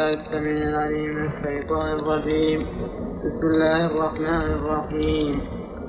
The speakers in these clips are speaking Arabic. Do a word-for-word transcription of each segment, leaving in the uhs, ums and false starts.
بالله السميع العليم من الشيطان الرجيم. بسم الله الرحمن الرحيم.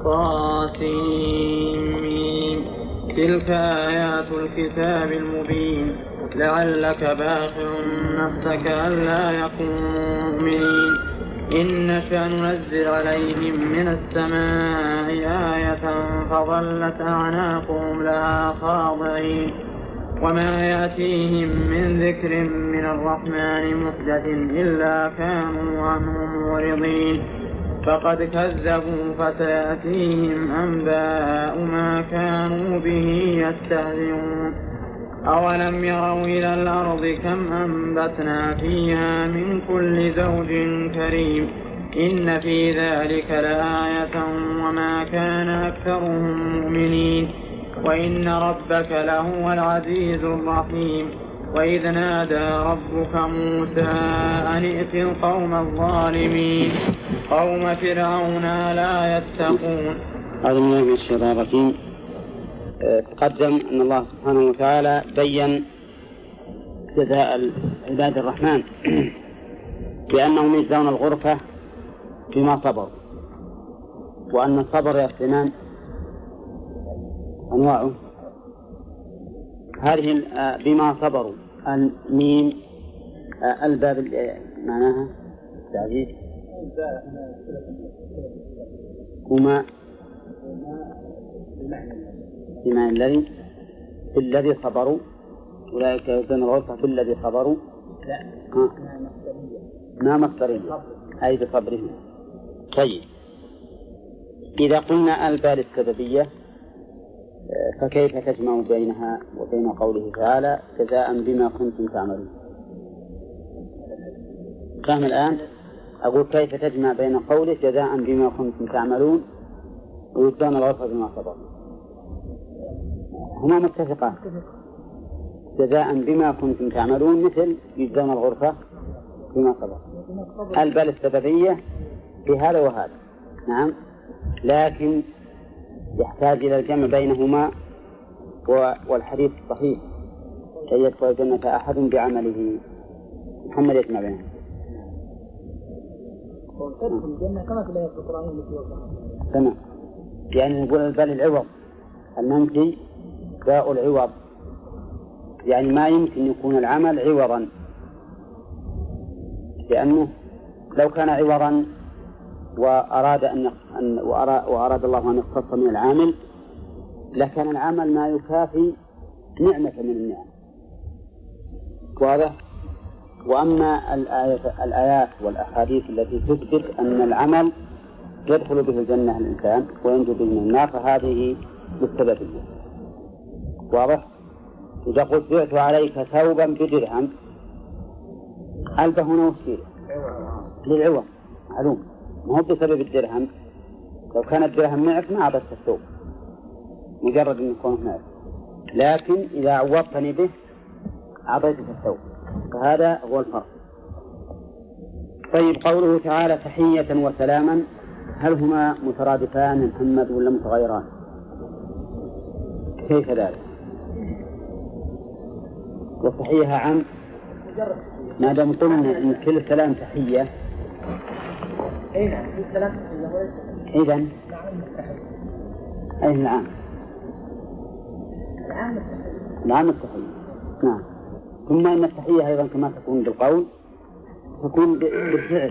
طاسين. تلك آيات الكتاب المبين. لعلك باخع نفسك ألا يكونوا مؤمنين إن نشأ ننزل عليهم من السماء آية فظلت أعناقهم لها خاضعين وما يأتيهم من ذكر من الرحمن محدث إلا كانوا عنه معرضين فقد كذبوا فسيأتيهم أنباء ما كانوا به يستهزئون أولم يروا إلى الأرض كم أنبتنا فيها من كل زوج كريم إن في ذلك لآية وما كان أكثرهم مؤمنين وإن ربك لهو العزيز الرحيم وإذ نادى ربك موسى أن ائت القوم الظالمين قوم فرعون لا يتقون. أعوذ بالله من الشيطان الرجيم. تقدم أن الله سبحانه وتعالى بين جزاء عباد الرحمن بأنهم يجزون الغرفة بما صبروا، وأن الصبر يا سنان أنواعه. هذه بما صبروا الميم الباب معناها تعزيز وما بما الذي في الذي صبروا أولئك يجزون الغرفة في الذي صبروا ما مصدرين أي بصبرهم. طيب إذا قلنا البال السببية فكيف تجمع بينها وبين قوله تعالى جزاء بما كنتم تعملون؟ فهم الآن أقول كيف تجمع بين قوله جزاء بما كنتم تعملون ويجزون الغرفة بما صبروا؟ هما متفقان، جزاء بما كنتم تعملون مثل يجزون الغرفة بما صبروا. البال السببية في هذا وهذا نعم، لكن يحتاج إلى الجمع بينهما والحديث صحيح كي يدخل الجنة أحد بعمله. محمد يجمع بينهم. تمام، يعني نقول البال العوض المنفي باء العوض، يعني ما يمكن يكون العمل عوضا، لأنه لو كان عوضا وأراد أن وأراد الله أن يختص من العامل لكان العمل ما يكافي نعمة من النعم. واضح؟ وأما الآيات والأحاديث التي تثبت أن العمل يدخل به الجنة الإنسان وينجو به من النار فهذه بالسببية. واضح؟ إذا قلت بعت عليك ثوبا بدرهم ألف هنا وسيلة للعوض معلوم، ما هو بسبب الدرهم. لو كان الدرهم معك ما عبست الثوب مجرد أن يكون هناك، لكن إذا عوضتني به عطيتك الثوب، فهذا هو الفرق. طيب قوله تعالى تحية وسلاما هل هما مترادفان محمد ولا متغيران؟ كيف ذلك؟ وتحية عن ما دام قلنا إن كل سلام تحية إذن أي العام العام التحية. نعم، ثم إن التحية أيضا كما تكون بالقول تكون بالفعل،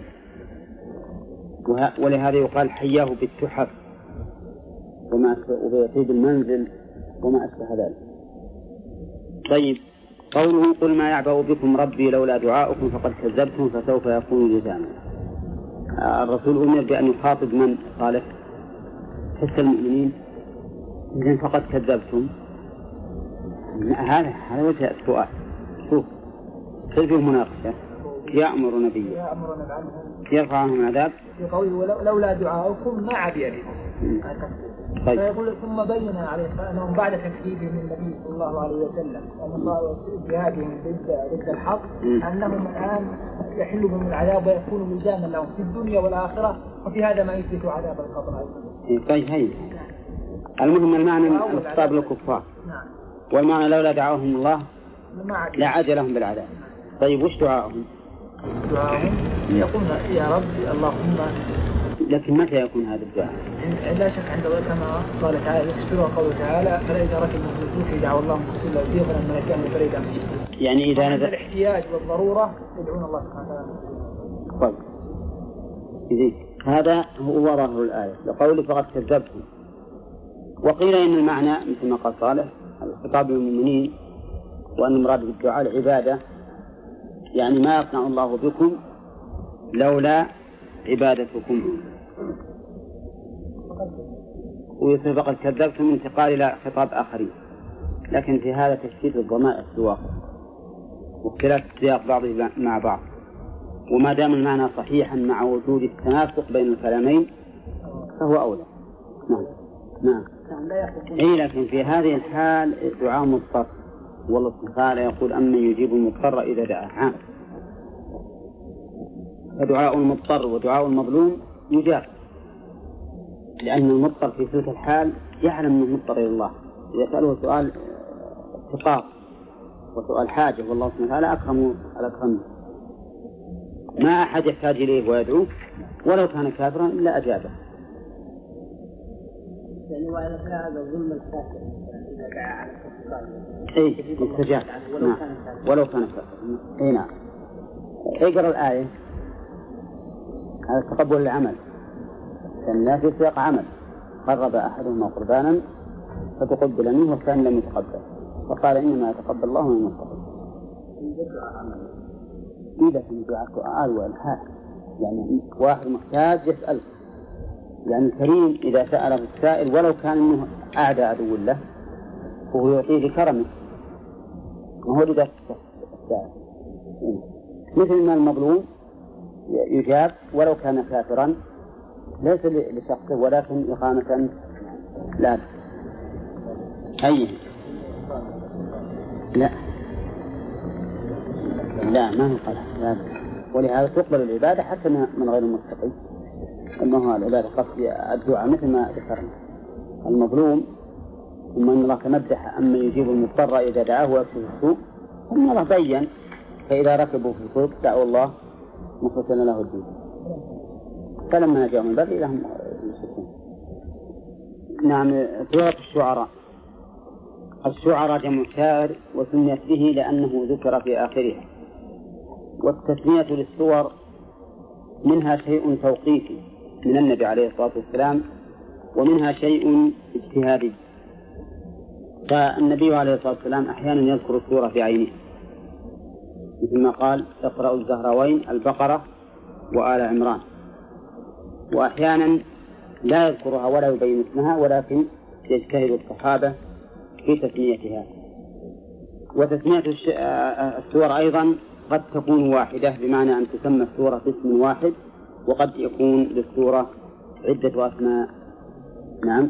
ولهذا يقال حياه بالتحف وما وبيطيب المنزل وما أشبه ذلك. طيب قوله قل ما يعبأ بكم ربي لولا دعاؤكم فقد كذبتم فسوف يكون لزاما. الرسول أمر بأن يخاطب من قال حس المؤمنين إذن فقد كذبتم. هذا هذا وجه السؤال. شوف كيف المناقشة يأمر نبيه يرفع عنهم العذاب في قوله لولا دعاؤكم ما عبي بكم. طيب. فيقول ثم بين عليه أنهم بعد تكذيبهم النبي صلى الله عليه وسلم وأن الله جهادهم ضد ضد الحق أنهم الآن يحل بهم العذاب ويكون لزاما لهم في الدنيا والآخرة، وفي هذا ما يثبت عذاب القبر أيضا. طيب هي المهم المعنى الخطاب للكفار، والمعنى لولا دعاهم الله لعجلهم بالعذاب. طيب وش دعاهم؟ دعاهم يقولون يا رب اللهم. لكن متى يكون هذا الدعاء؟ لا شك عند كما قال تعالى يفسرها قوله تعالى فإذا ركبوا في الفلك دعوا الله مخلصين له الدين فلما نجاهم فريد أنفسهم. يعني إذا نزل الاحتياج والضرورة يدعون الله سبحانه وتعالى. طيب إذن هذا هو ظاهر الآية لقوله فقد كذبتم. وقيل إن المعنى مثل ما قال صالح الخطاب للمؤمنين وأن المراد بالدعاء العبادة، يعني ما يصنع الله بكم لولا عبادتكم. ويصير فقد كذبتم انتقال إلى خطاب آخرين، لكن في هذا تشتيت الضمائر في الواقع واختلاف سياق بعضه مع بعض، وما دام المعنى صحيحا مع وجود التناسق بين الكلامين فهو أولى. نعم نعم. أي لكن في هذه الحال دعاء مضطر، والله سبحانه وتعالى يقول أمن يجيب المضطر إذا دعاه عام. فدعاء المضطر ودعاء المظلوم يجاب، لأن المضطر في تلك الحال يعلم أنه مضطر إلى الله، إذا سأله سؤال افتقار وسؤال حاجة والله سبحانه وتعالى أكرم الأكرم، ما أحد يحتاج إليه ويدعوه ولو كان كافرا إلا أجابه. يعني وإذا كان هذا ظلم الكافر إذا دعا على الكفار أي مستجاب نعم ولو كان كافرا. أي نعم. اقرأ الآية على تقبل العمل، الناس في سياق عمل قرب أحدهما قربانا فتقبل منه والثاني لم يتقبل فقال إنما يتقبل الله من المتقين. إذا كان دعاء سؤال والحال، يعني واحد محتاج يسأل، يعني الكريم إذا سأله السائل ولو كان إنه أعدى عدو له فهو يعطيه لكرمه وهو لذلك السائل، مثل ما المظلوم يجاب ولو كان كافرا ليس لشخصه ولكن إقامة لا أي لا لا ما هو قال، ولهذا تقبل العبادة حتى من غير المتقين، أنه العبادة قصد الدعاء مثل ما ذكرنا المظلوم، ثم أن الله تمدح أما يجيب المضطر إذا دعاه ويكشف السوء، ثم الله بين فإذا ركبوا في الفلك دعوا الله مخلصين له الدين فلما نجاهم من البر إذا هم يشركون. نعم. سورة الشعراء. الشعراء جمع شاعر وسميت به لأنه ذكر في آخرها، والتسمية للسور منها شيء توقيفي من النبي عليه الصلاة والسلام ومنها شيء اجتهادي، فالنبي عليه الصلاة والسلام أحيانا يذكر السورة في عينه مثل ما قال اقرأوا الزهراوين البقرة وآل عمران، وأحيانا لا يذكرها ولا يبين اسمها ولكن يجتهد الصحابة في تسميتها. وتسمية السور أيضا قد تكون واحدة بمعنى أن تسمى السورة باسم واحد، وقد يكون للسورة عدة أسماء. نعم.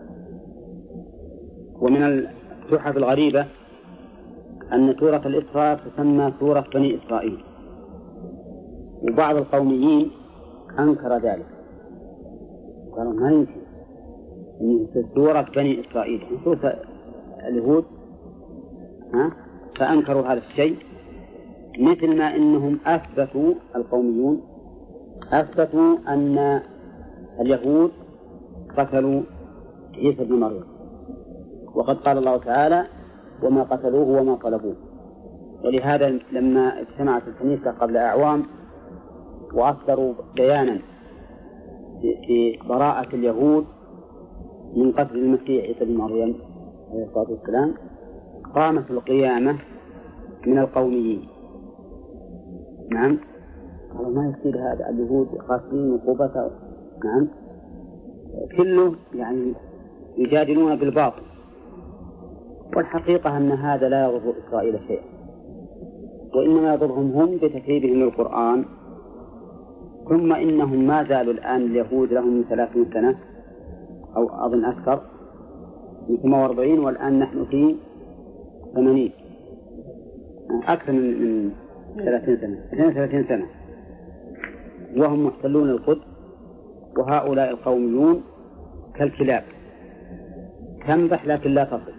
ومن التحف الغريبة أن سورة الإسراء تسمى سورة بني إسرائيل، وبعض القوميين أنكر ذلك قالوا ما يمكن أن سورة بني إسرائيل سورة اليهود، ها؟ فأنكروا هذا الشيء، مثل ما إنهم أثبتوا القوميون أثبتوا أن اليهود قتلوا عيسى بن مريم، وقد قال الله تعالى وما قتلوه وما طلبوه. ولهذا لما اجتمعت الكنيسة قبل أعوام وأصدروا بيانا في براءة اليهود من قتل المسيح عيسى بن مريم عليه الصلاة والسلام، قامت القيامة من القوميين. نعم. قالوا ما يصير هذا، اليهود قاتلين وقوبة. نعم. كله يعني يجادلون بالباطل، والحقيقة أن هذا لا يضر إسرائيل شيئا، وإنما يضرهم هم بتكذيبهم للقرآن. ثم إنهم ما زالوا الآن اليهود لهم ثلاثين سنة أو أظن أكثر من ثمانية وأربعين، والآن نحن في ثمانين، أكثر من ثلاثين سنة اثنين وثلاثين سنة وهم محتلون القدس، وهؤلاء القوميون كالكلاب تنبح لكن لا تصل،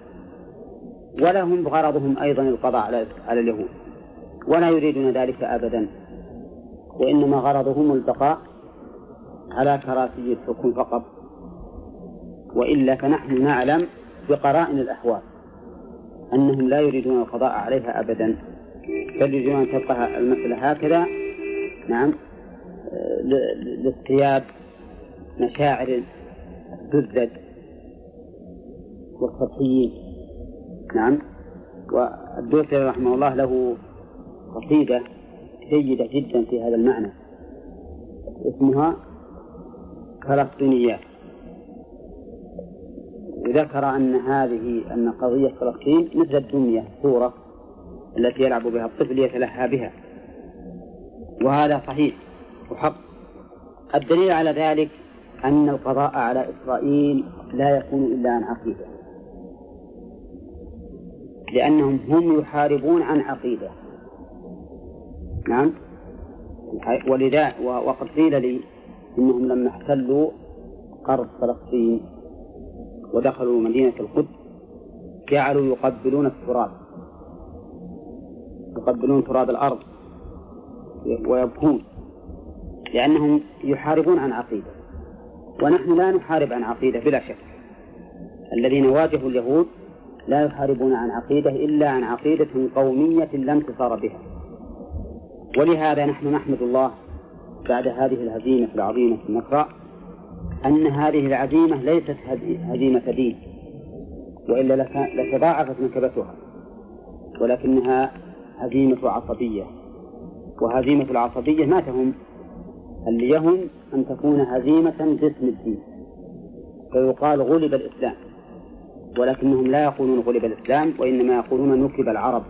ولهم غرضهم أيضا القضاء على اليهود ولا يريدون ذلك أبدا، وإنما غرضهم البقاء على كراسي الحكم فقط، وإلا فنحن نعلم بقرائن الأحوال أنهم لا يريدون القضاء عليها أبدا، بل يريدون أن تبقى المسألة هكذا، نعم، لاصطياد مشاعر الزد والسطحيين. نعم. والدوسري رحمه الله له قصيدة جيدة جدا في هذا المعنى اسمها فلسطينيات، وذكر أن هذه أن قضية فلسطين مثل الدمية الصورة التي يلعب بها الطفل يتلهى بها، وهذا صحيح وحق. الدليل على ذلك أن القضاء على إسرائيل لا يكون إلا عن عقيدة، لأنهم هم يحاربون عن عقيدة. نعم. ولذا وقد قيل لي إنهم لما احتلوا أرض فلسطين ودخلوا مدينة القدس جعلوا يقبلون التراب، يقبلون تراب الأرض ويبكون، لأنهم يحاربون عن عقيدة، ونحن لا نحارب عن عقيدة بلا شك. الذين واجهوا اليهود لا يحاربون عن عقيدة إلا عن عقيدة قومية لا انتصار بها. ولهذا نحن نحمد الله بعد هذه الهزيمة العظيمة النكراء أن هذه العزيمة ليست هزيمة دين، وإلا لتضاعفت نكبتها، ولكنها هزيمة عصبية. وهزيمة العصبية ما تهم اللي يهم أن تكون هزيمة باسم الدين، فيقال غلب الإسلام، ولكنهم لا يقولون غلب الإسلام، وإنما يقولون نكب العرب.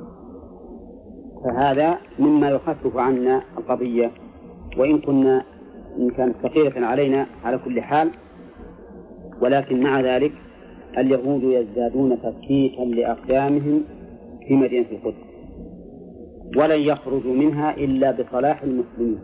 فهذا مما يخفف عنا القضية، وإن كنا إن كانت ثقيلة علينا على كل حال، ولكن مع ذلك اليهود يزدادون تفكيكا لأقدامهم في مدينة القدس، ولن يخرجوا منها إلا بصلاح المسلمين.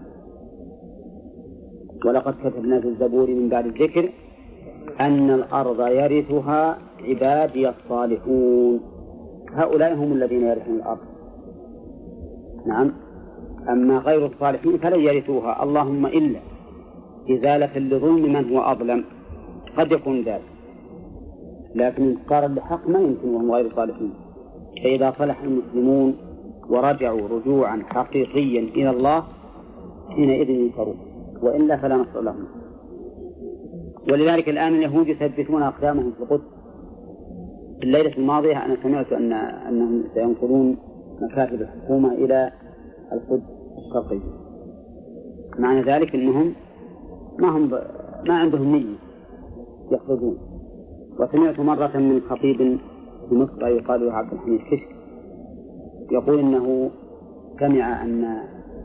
ولقد كتبنا في الزبور من بعد الذكر أن الأرض يرثها عبادي الصالحون، هؤلاء هم الذين يرثون الأرض. نعم. أما غير الصالحين فلن يرثوها، اللهم إلا إزالة لظلم من هو أظلم، قد يكون ذلك، لكن انتصارا لحق ما يمكن وهم غير صالحين. فإذا صلح المسلمون ورجعوا رجوعا حقيقيا إلى الله حينئذ ينصرون، وإلا فلا نصر لهم. ولذلك الآن اليهود يثبتون أقدامهم في القدس. في الليلة الماضية أنا سمعت أن أنهم سينقلون مكاتب الحكومة إلى القدس الشرقي، معنى ذلك أنهم ما هم ب... ما عندهم نية يخرجون. وسمعت مرة من خطيب في مصر يقال له عبد الحميد كشك يقول إنه سمع أن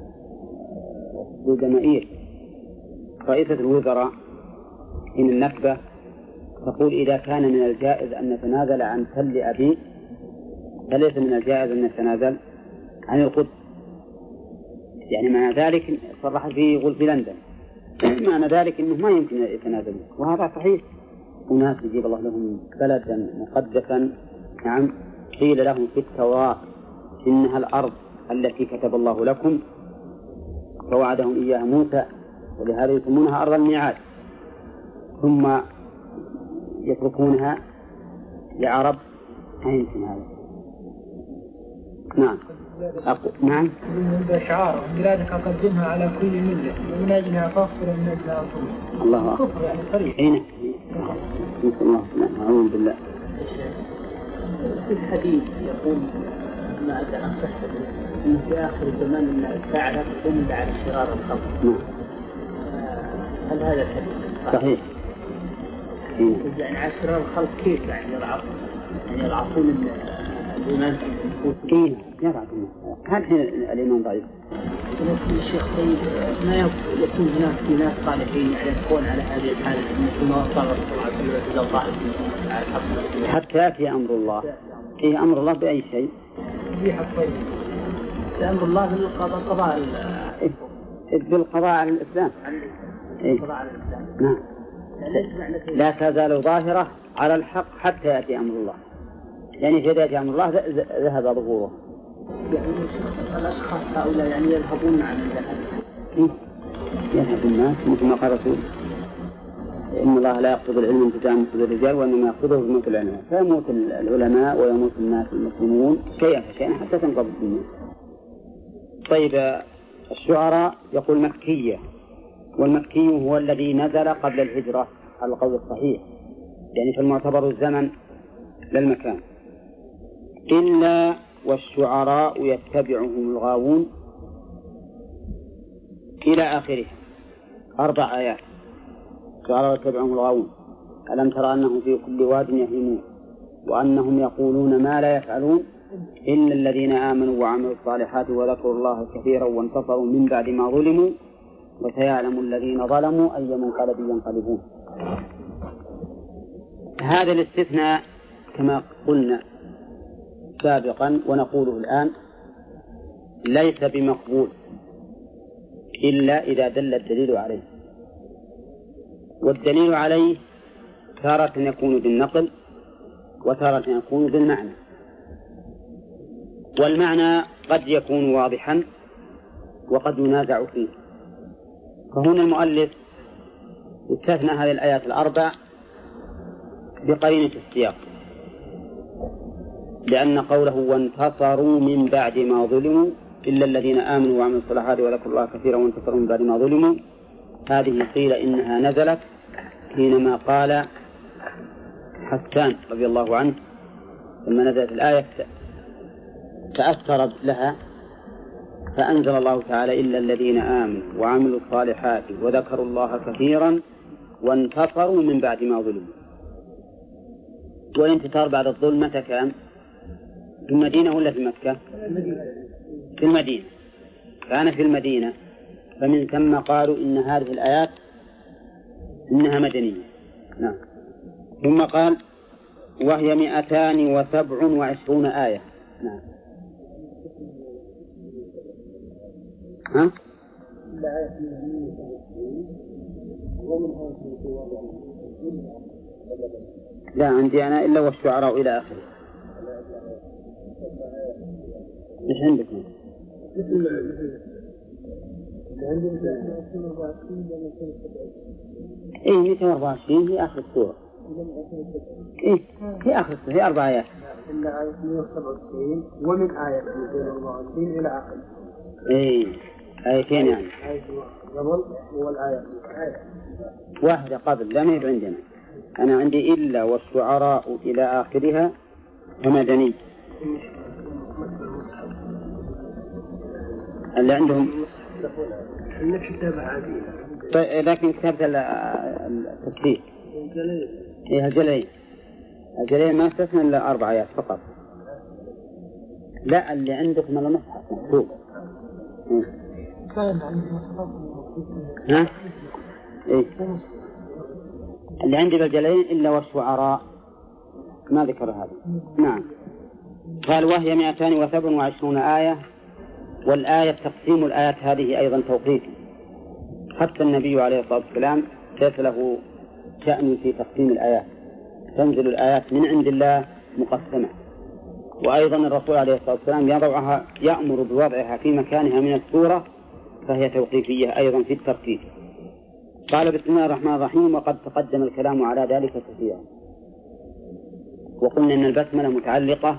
الجماهير رئيسة الوزراء من النكبة تقول إذا كان من الجائز أن نتنازل عن تل أبي فليس من الجائز أن نتنازل عن القدس. يعني معنى ذلك صرح فيه يقول في لندن، معنى ذلك أنه ما يمكن يتنازل، وهذا صحيح. وناس يجيب الله لهم بلدا مقدسا، نعم، قيل لهم في التوراة إنها الأرض التي كتب الله لكم فوعدهم إياها موسى، ولهذا يسمونها أرض الميعاد، ثم يتركونها لعرب. ما يمكن هذا. نعم. أقول. نعم. من شعار بلادك أقدمها على كل ملة ومن أجلها فاغفر ومن أجلها أطول. الله كفر يعني صريح. حين نسأل الله نعوذ بالله. في الحديث يقول ما أدعى صحة أنه في آخر الزمان أن الساعة لا تقوم إلا على شرار الخلق. نعم. هل هذا الحديث صحيح؟ يعني على شرار الخلق كيف يعني يضعف يعني يضعفون الإيمان في النفوس؟ إيه يضعفون. هل حين الإيمان ضعيف؟ ولكن الشيخ طيب ما يكون هناك في ناس صالحين يعني يكون على هذه الحالة مثل ما وصل الرسول عليه الصلاة والسلام على الحق حتى يأتي أمر الله. إيه أمر الله بأي شيء؟ أمر الله بالقضاء بالقضاء على الإسلام. القضاء على الإسلام. نعم. لا تزال ظاهرة على الحق حتى يأتي أمر الله. يعني إذا يأتي أمر الله ذهب ظهوره. يعني الأشخاص هؤلاء يعني يذهبون عن الجهل. يذهب الناس مثل ما قال رسول إن الله لا يقصد العلم انتزاعا من الرجال وإنما يقصده بموت العلماء، فيموت العلماء ويموت الناس المسلمون شيئا فشيئا حتى تنقضي الدنيا. طيب الشعراء يقول مكية، والمكي هو الذي نزل قبل الهجرة على القول الصحيح، يعني فالمعتبر الزمن للمكان. إلا والشعراء يتبعهم الغاوون إلى آخره، أربع آيات. الشعراء يتبعهم الغاوون ألم ترى أنهم في كل واد يهيمون وأنهم يقولون ما لا يفعلون إلا الذين آمنوا وعملوا الصالحات وذكروا الله كثيرا وانتصروا من بعد ما ظلموا وسيعلم الذين ظلموا أي منقلب ينقلبون. هذا الاستثناء كما قلنا سابقا ونقوله الآن ليس بمقبول إلا إذا دل الدليل عليه، والدليل عليه تارة يكون بالنقل وتارة يكون بالمعنى، والمعنى قد يكون واضحا وقد ينازع فيه. فهنا المؤلف استثنى هذه الآيات الأربع بقرينة السياق، لأن قوله وانتصروا من بعد ما ظلموا إلا الذين آمنوا وعملوا الصالحات وذكروا الله كثيرا وانتصروا من بعد ما ظلموا، هذه قيل إنها نزلت حينما قال حسان رضي الله عنه لما نزلت الآية تأثر لها فأنزل الله تعالى إلا الذين آمنوا وعملوا الصالحات وذكروا الله كثيرا وانتصروا من بعد ما ظلموا. والانتصار بعد الظلم متى كان؟ في المدينة ولا في مكة؟ في المدينة، كان في المدينة، فمن ثم قالوا إن هذه الآيات إنها مدنية. نعم. ثم قال وهي مئتان وسبع وعشرون آية. نعم. ها؟ لا عندي أنا إلا والشعراء إلى آخره. مش عندك؟ إيه مئتين وأربعة وعشرين هي آخر السورة. إيه هي آخر السورة، هي أربع آيات. إلا آية مئة وسبعة وتسعين ومن آية مئتين وأربعة وعشرين إلى آخر. إيه آيتين يعني. آية قبل والآية واحدة قبل لا نريد عندنا. أنا عندي إلا والشعراء إلى آخرها ومدني. اللي عندهم الكتاب عادي. طيب لكن كتابة التفسير إيه الجليل الجليل ما استثنى إلا أربع آيات فقط. لا اللي عندكم على مصحف مكتوب. ها؟ إيه اللي عندي بالجليل إلا والشعراء ما ذكر هذا. نعم. قال وهي مئتان وسبع وعشرون آية، والآية تقسيم الآيات هذه أيضا توقيفي، حتى النبي عليه الصلاة والسلام ليس له شأن في تقسيم الآيات، تنزل الآيات من عند الله مقسمة. وأيضا الرسول عليه الصلاة والسلام يضعها يأمر بوضعها في مكانها من السورة، فهي توقيفية أيضا في الترتيب. قال بسم الله الرحمن الرحيم، وقد تقدم الكلام على ذلك كثيرا، وقلنا أن البسملة متعلقة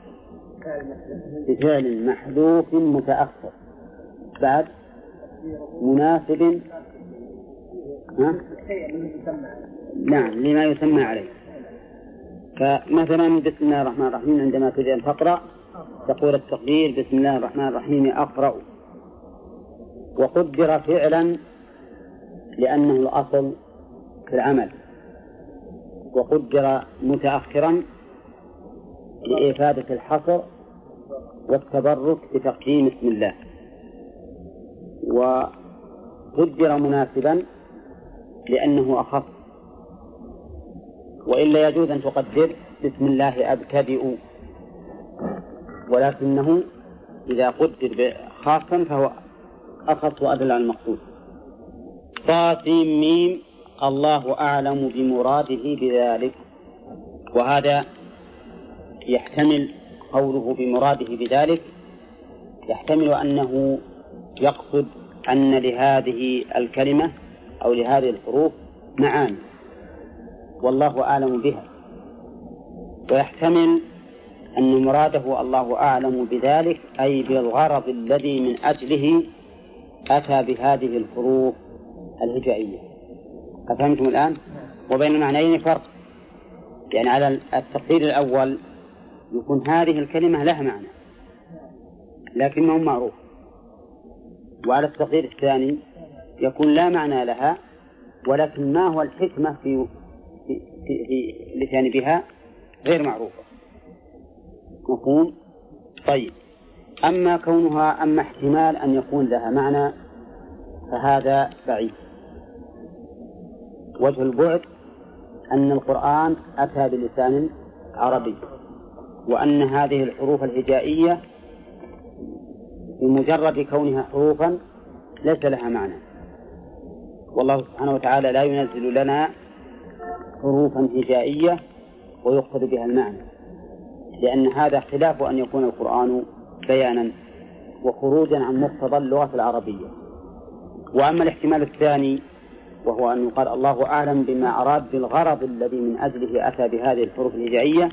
بفعل محذوف متأخر بعد مناسب ها؟ نعم لما يسمى عليه. فمثلا بسم الله الرحمن الرحيم عندما تريد أن تقرأ تقول التقدير بسم الله الرحمن الرحيم أقرأ، وقدر فعلا لأنه الأصل في العمل، وقدر متأخرا لإفادة الحصر والتبرك بتقديم اسم الله، وقدر مناسبا لأنه أخف، وإلا يجوز أن تقدر بسم الله أبتدئ، ولكنه إذا قدر خاصا فهو أخف وأدل على المقصود. طاسيم ميم الله أعلم بمراده بذلك، وهذا يحتمل قوله بمراده بذلك، يحتمل أنه يقصد أن لهذه الكلمة أو لهذه الحروف معاني والله أعلم بها، ويحتمل أن مراده الله أعلم بذلك أي بالغرض الذي من أجله أتى بهذه الحروف الهجائية. أفهمتم الآن؟ وبين المعنيين فرق، يعني على التقدير الأول يكون هذه الكلمة لها معنى لكنه معروف، وعلى التقدير الثاني يكون لا معنى لها ولكن ما هو الحكمة في في, في, في لسان بها غير معروفة. مفهوم؟ طيب، أما كونها أما احتمال أن يكون لها معنى فهذا بعيد. وجه البعد أن القرآن أتى بلسان عربي، وأن هذه الحروف الهجائية بمجرد كونها حروفا ليس لها معنى، والله سبحانه وتعالى لا ينزل لنا حروفا هجائية ويقصد بها المعنى، لأن هذا خلاف أن يكون القرآن بيانا وخروجا عن مقتضى اللغة العربية. وأما الاحتمال الثاني وهو أن يقال الله أعلم بما أراد بالغرض الذي من أجله أتى بهذه الحروف الهجائية،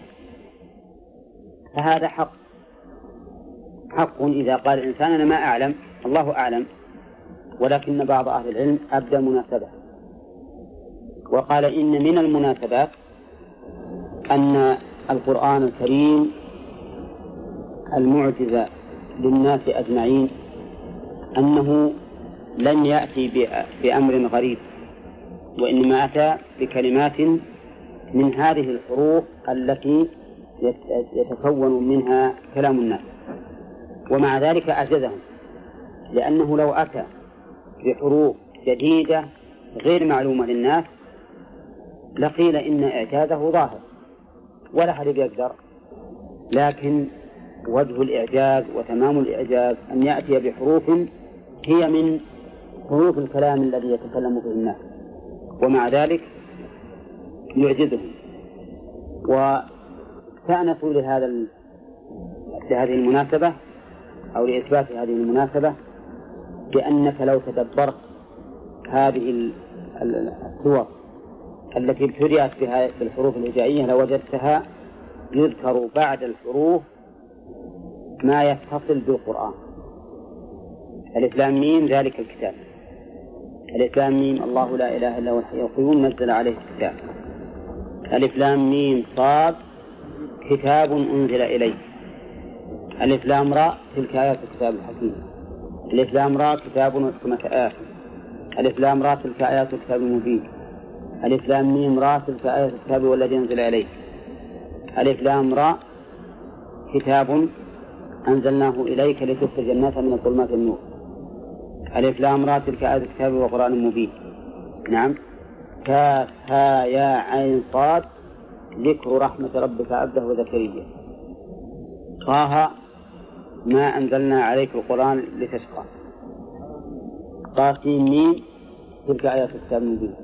فهذا حق حق إذا قال الإنسان أنا ما أعلم، الله أعلم، ولكن بعض أهل العلم أبدى مناسبة وقال إن من المناسبات أن القرآن الكريم المعجزة للناس أجمعين أنه لم يأتي بأمر غريب، وإنما أتى بكلمات من هذه الحروف التي يتكون منها كلام الناس، ومع ذلك أعجزهم، لأنه لو أتى بحروف جديدة غير معلومة للناس لقيل إن إعجازه ظاهر ولا حد يقدر، لكن وجه الإعجاز وتمام الإعجاز أن يأتي بحروف هي من حروف الكلام الذي يتكلم به الناس، ومع ذلك يعجزهم. وسأنسوا لهذا لهذه المناسبة أو لإثبات هذه المناسبة بأنك لو تدبرت هذه السور التي ابتدأت بها بالحروف الهجائية لوجدتها يذكر بعد الحروف ما يتصل بالقرآن. ألف لام ميم ذلك الكتاب، ألف لام ميم الله لا إله إلا هو الحي القيوم نزل عليه الكتاب، ألف لام ميم صاد كتاب أنزل إليه، ألف لام راء تلك آيات الكتاب الحكيم، ألف لام راء كتاب وحكمة آيات، ألف لام راء تلك آيات الكتاب المبين، ألف لام ميم راء تلك آيات الكتاب والذي أنزل إليه، ألف لام راء كتاب أنزلناه إليك لتخرج الناس من الظلمات إلى النور، ألف لام راء تلك آيات الكتاب وقرآن مبين. نعم. كاف ها يا عين صاد ذكر رحمة ربك عبده زكريا. طه ما أنزلنا عليك القرآن لتشقى. طاسين ميم تلك آيات الكتاب المبين،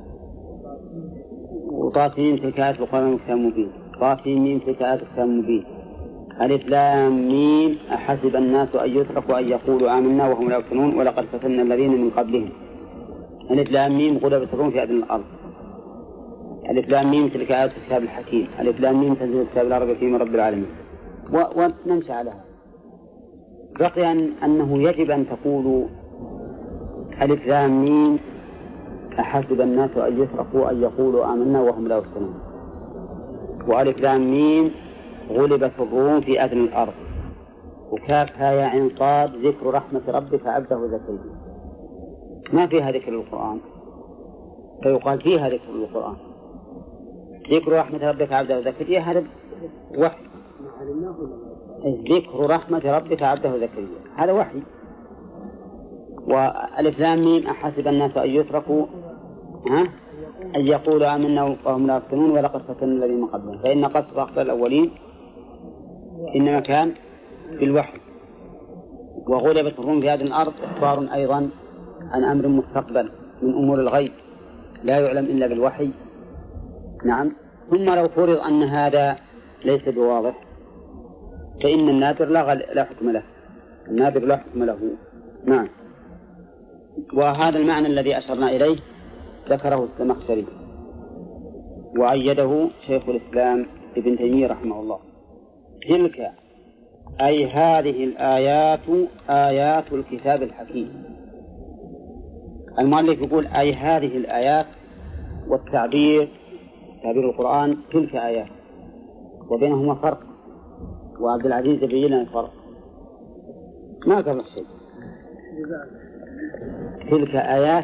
وطاسين تلك آيات القرآن الكتاب المبين، طاسين ميم تلك آيات الكتاب المبين. ألف لام ميم أحسب الناس أن يتركوا أن يقولوا آمنا وهم لا يفتنون ولقد فتنا الذين من قبلهم. ألف لام ميم غلبت الروم في أدنى الأرض. ألف لام ميم تلك آيات الكتاب الحكيم. ألف لام ميم تنزيل الكتاب لا ريب فيه من رب العالمين. ونمشي على هذا. بقي أنه يجب أن تقولوا ألف لام ميم أحسب الناس أن يتركوا أن يقولوا آمنا وهم لا يفتنون، وألف لام ميم غلبت الروم في أدنى الأرض، وكافها يا عين صاد ذكر رحمة ربك عبده زكريا. ما فيها ذكر القرآن، فيقال فيها ذكر القرآن. ذكر رحمة ربك عبده زكريا هذا وحي، ذكر رحمة ربك عبده زكريا هذا وحي. وألف لام ميم أحسب الناس أن يتركوا ها أن يقولوا آمنا وهم لا يفتنون ولقد فتنا الذين من قبلهم، فإن قصص أخبار الأولين إنما كان بالوحي. وغلبت الروم في هذه الأرض إخبار أيضا عن أمر مستقبل من أمور الغيب لا يعلم إلا بالوحي. نعم. ثم لو فرض أن هذا ليس بواضح فإن النادر لا, غل... لا حكم له، النادر لا حكم له. نعم. وهذا المعنى الذي أشرنا إليه ذكره الزمخشري وأيده شيخ الإسلام ابن تيمية رحمه الله. تلك أي هذه الآيات آيات الكتاب الحكيم. المؤلف يقول أي هذه الآيات، والتعبير تعبير القرآن تلك آيات، وبينهما فرق، وعبد العزيز يبين لنا الفرق. ما قبل شيء. تلك آيات،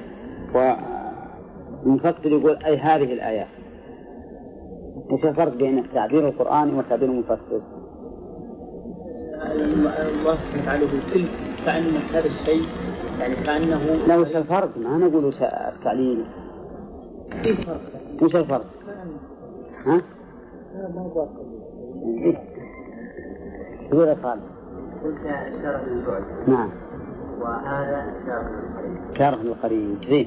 والمفسر يقول أي هذه الآيات. ايش الفرق بين التعبير القرآني والتعبير المفسر؟ الله سبحانه وتعالى يقول تلك كأن هذا الشيء يعني كأنه لا. وش الفرق؟ ما نقول التعليل. في فرق. وش الفرق؟ ها؟ غير الفرق. قلت إشارة للبعد. نعم. وهذا إشارة للقريب. زين.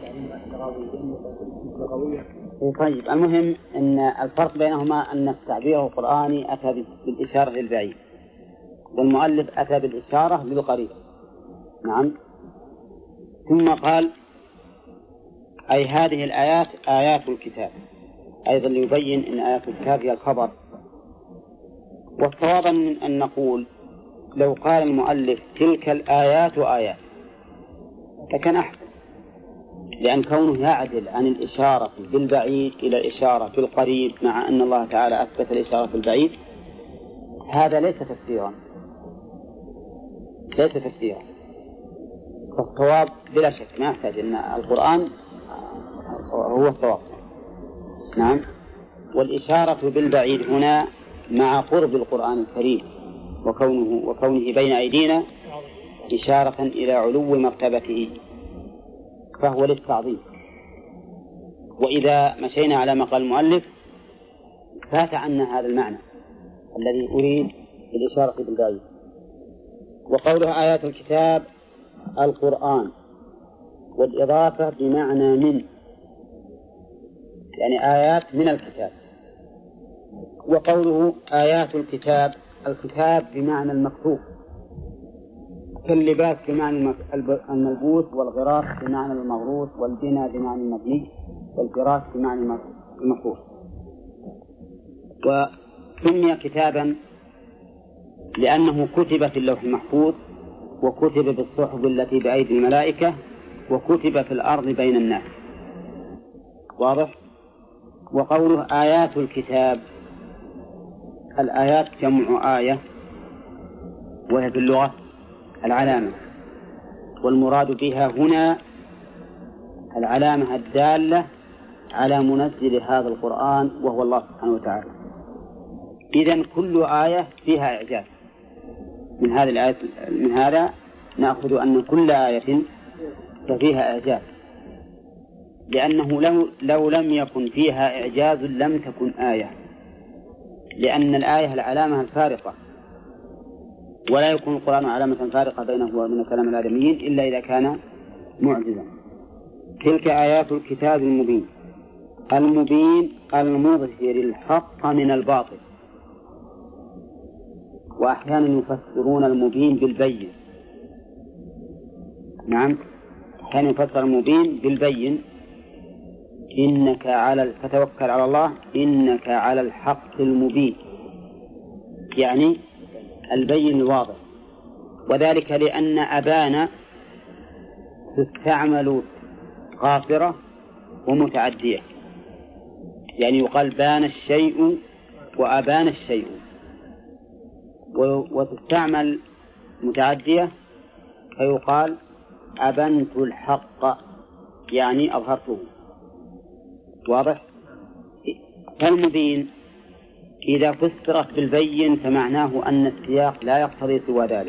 طيب، المهم أن الفرق بينهما أن التعبير القرآني أتى بالإشارة للبعيد، والمؤلف أتى بالإشارة للقريب. نعم. ثم قال أي هذه الآيات آيات الكتاب، أيضا ليبين أن آيات الكتاب هي الخبر. والصواب أن نقول لو قال المؤلف تلك الآيات آيات لكان أحسن، لأن كونه يعدل عن الإشارة بالبعيد إلى الإشارة بالقريب، مع أن الله تعالى أثبت الإشارة بالبعيد، هذا ليس تفسيرا، ليس تفسيرا. فالصواب بلا شك ما يحتاج أن القرآن هو الصواب. نعم. والإشارة بالبعيد هنا مع قرب القرآن الكريم وكونه, وكونه بين أيدينا إشارة إلى علو مرتبته، فهو للتعظيم. وإذا مشينا على ما قال المؤلف فات عنا هذا المعنى الذي أريد بالإشارة بالبعيد. وقولها آيات الكتاب القرآن، والإضافة بمعنى من، يعني آيات من الكتاب. وقوله آيات الكتاب، الكتاب بمعنى المكتوب، كاللباس بمعنى الملبوس، والغراس بمعنى المغروس، والبناء بمعنى المبني، والفراش بمعنى المفروش. وسمي كتابا لأنه كتب في اللوح المحفوظ، وكتب بالصحف التي بأيدي الملائكة، وكتب في الأرض بين الناس. واضح؟ وقوله آيات الكتاب، الآيات جمع آية، وهي في اللغة العلامة، والمراد بها هنا العلامة الدالة على منزل هذا القرآن وهو الله سبحانه وتعالى. إذن كل آية فيها إعجاز. من هذه الآية من هذا نأخذ أن كل آية فيها إعجاز، لأنه لو, لو لم يكن فيها إعجاز لم تكن آية، لأن الآية العلامة الفارقة، ولا يكون القرآن علامة فارقة بينه وبين كلام الآدميين إلا إذا كان معجزا. تلك آيات الكتاب المبين، المبين المظهر الحق من الباطل. وأحيانا يفسرون المبين بالبين. نعم، أحيانا يفسر المبين بالبين، إنك على فتوكل على الله إنك على الحق المبين، يعني البين الواضح. وذلك لأن أبان تستعمل قاصرة ومتعدية، يعني يقال بان الشيء وأبان الشيء، وتستعمل متعدية فيقال أبنت الحق، يعني أظهرته. واضح؟ فالمبين إذا فسرت بالبين فمعناه أن السياق لا يقتضي سوى ذلك،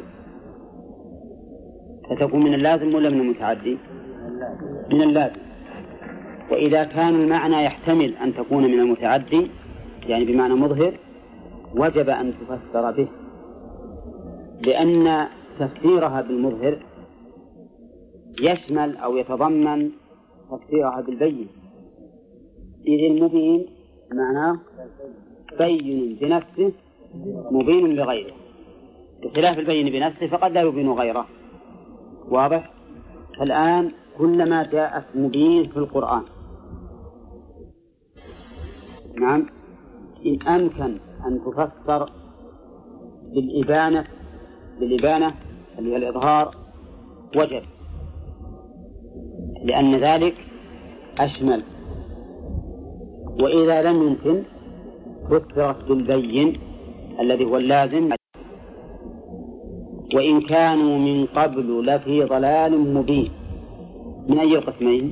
فتكون من اللازم ولا من المتعدي؟ من اللازم. وإذا كان المعنى يحتمل أن تكون من المتعدي، يعني بمعنى مظهر، وجب أن تفسر به، لأن تفسيرها بالمظهر يشمل أو يتضمن تفسيرها بالبين. إذ المبين معناه بين بنفسه مبين لغيره، بخلاف البين بنفسه فقد لا يبين غيره. واضح؟ فالآن كلما جاءت مبين في القرآن نعم إن أمكن أن تفسر بالإبانة بالإبانة اللي هي الإظهار وجب، لأن ذلك أشمل. وإذا لم يمكن فسرت بالبين الذي هو اللازم. وإن كانوا من قبل لفي ضلال مبين، من أي القسمين؟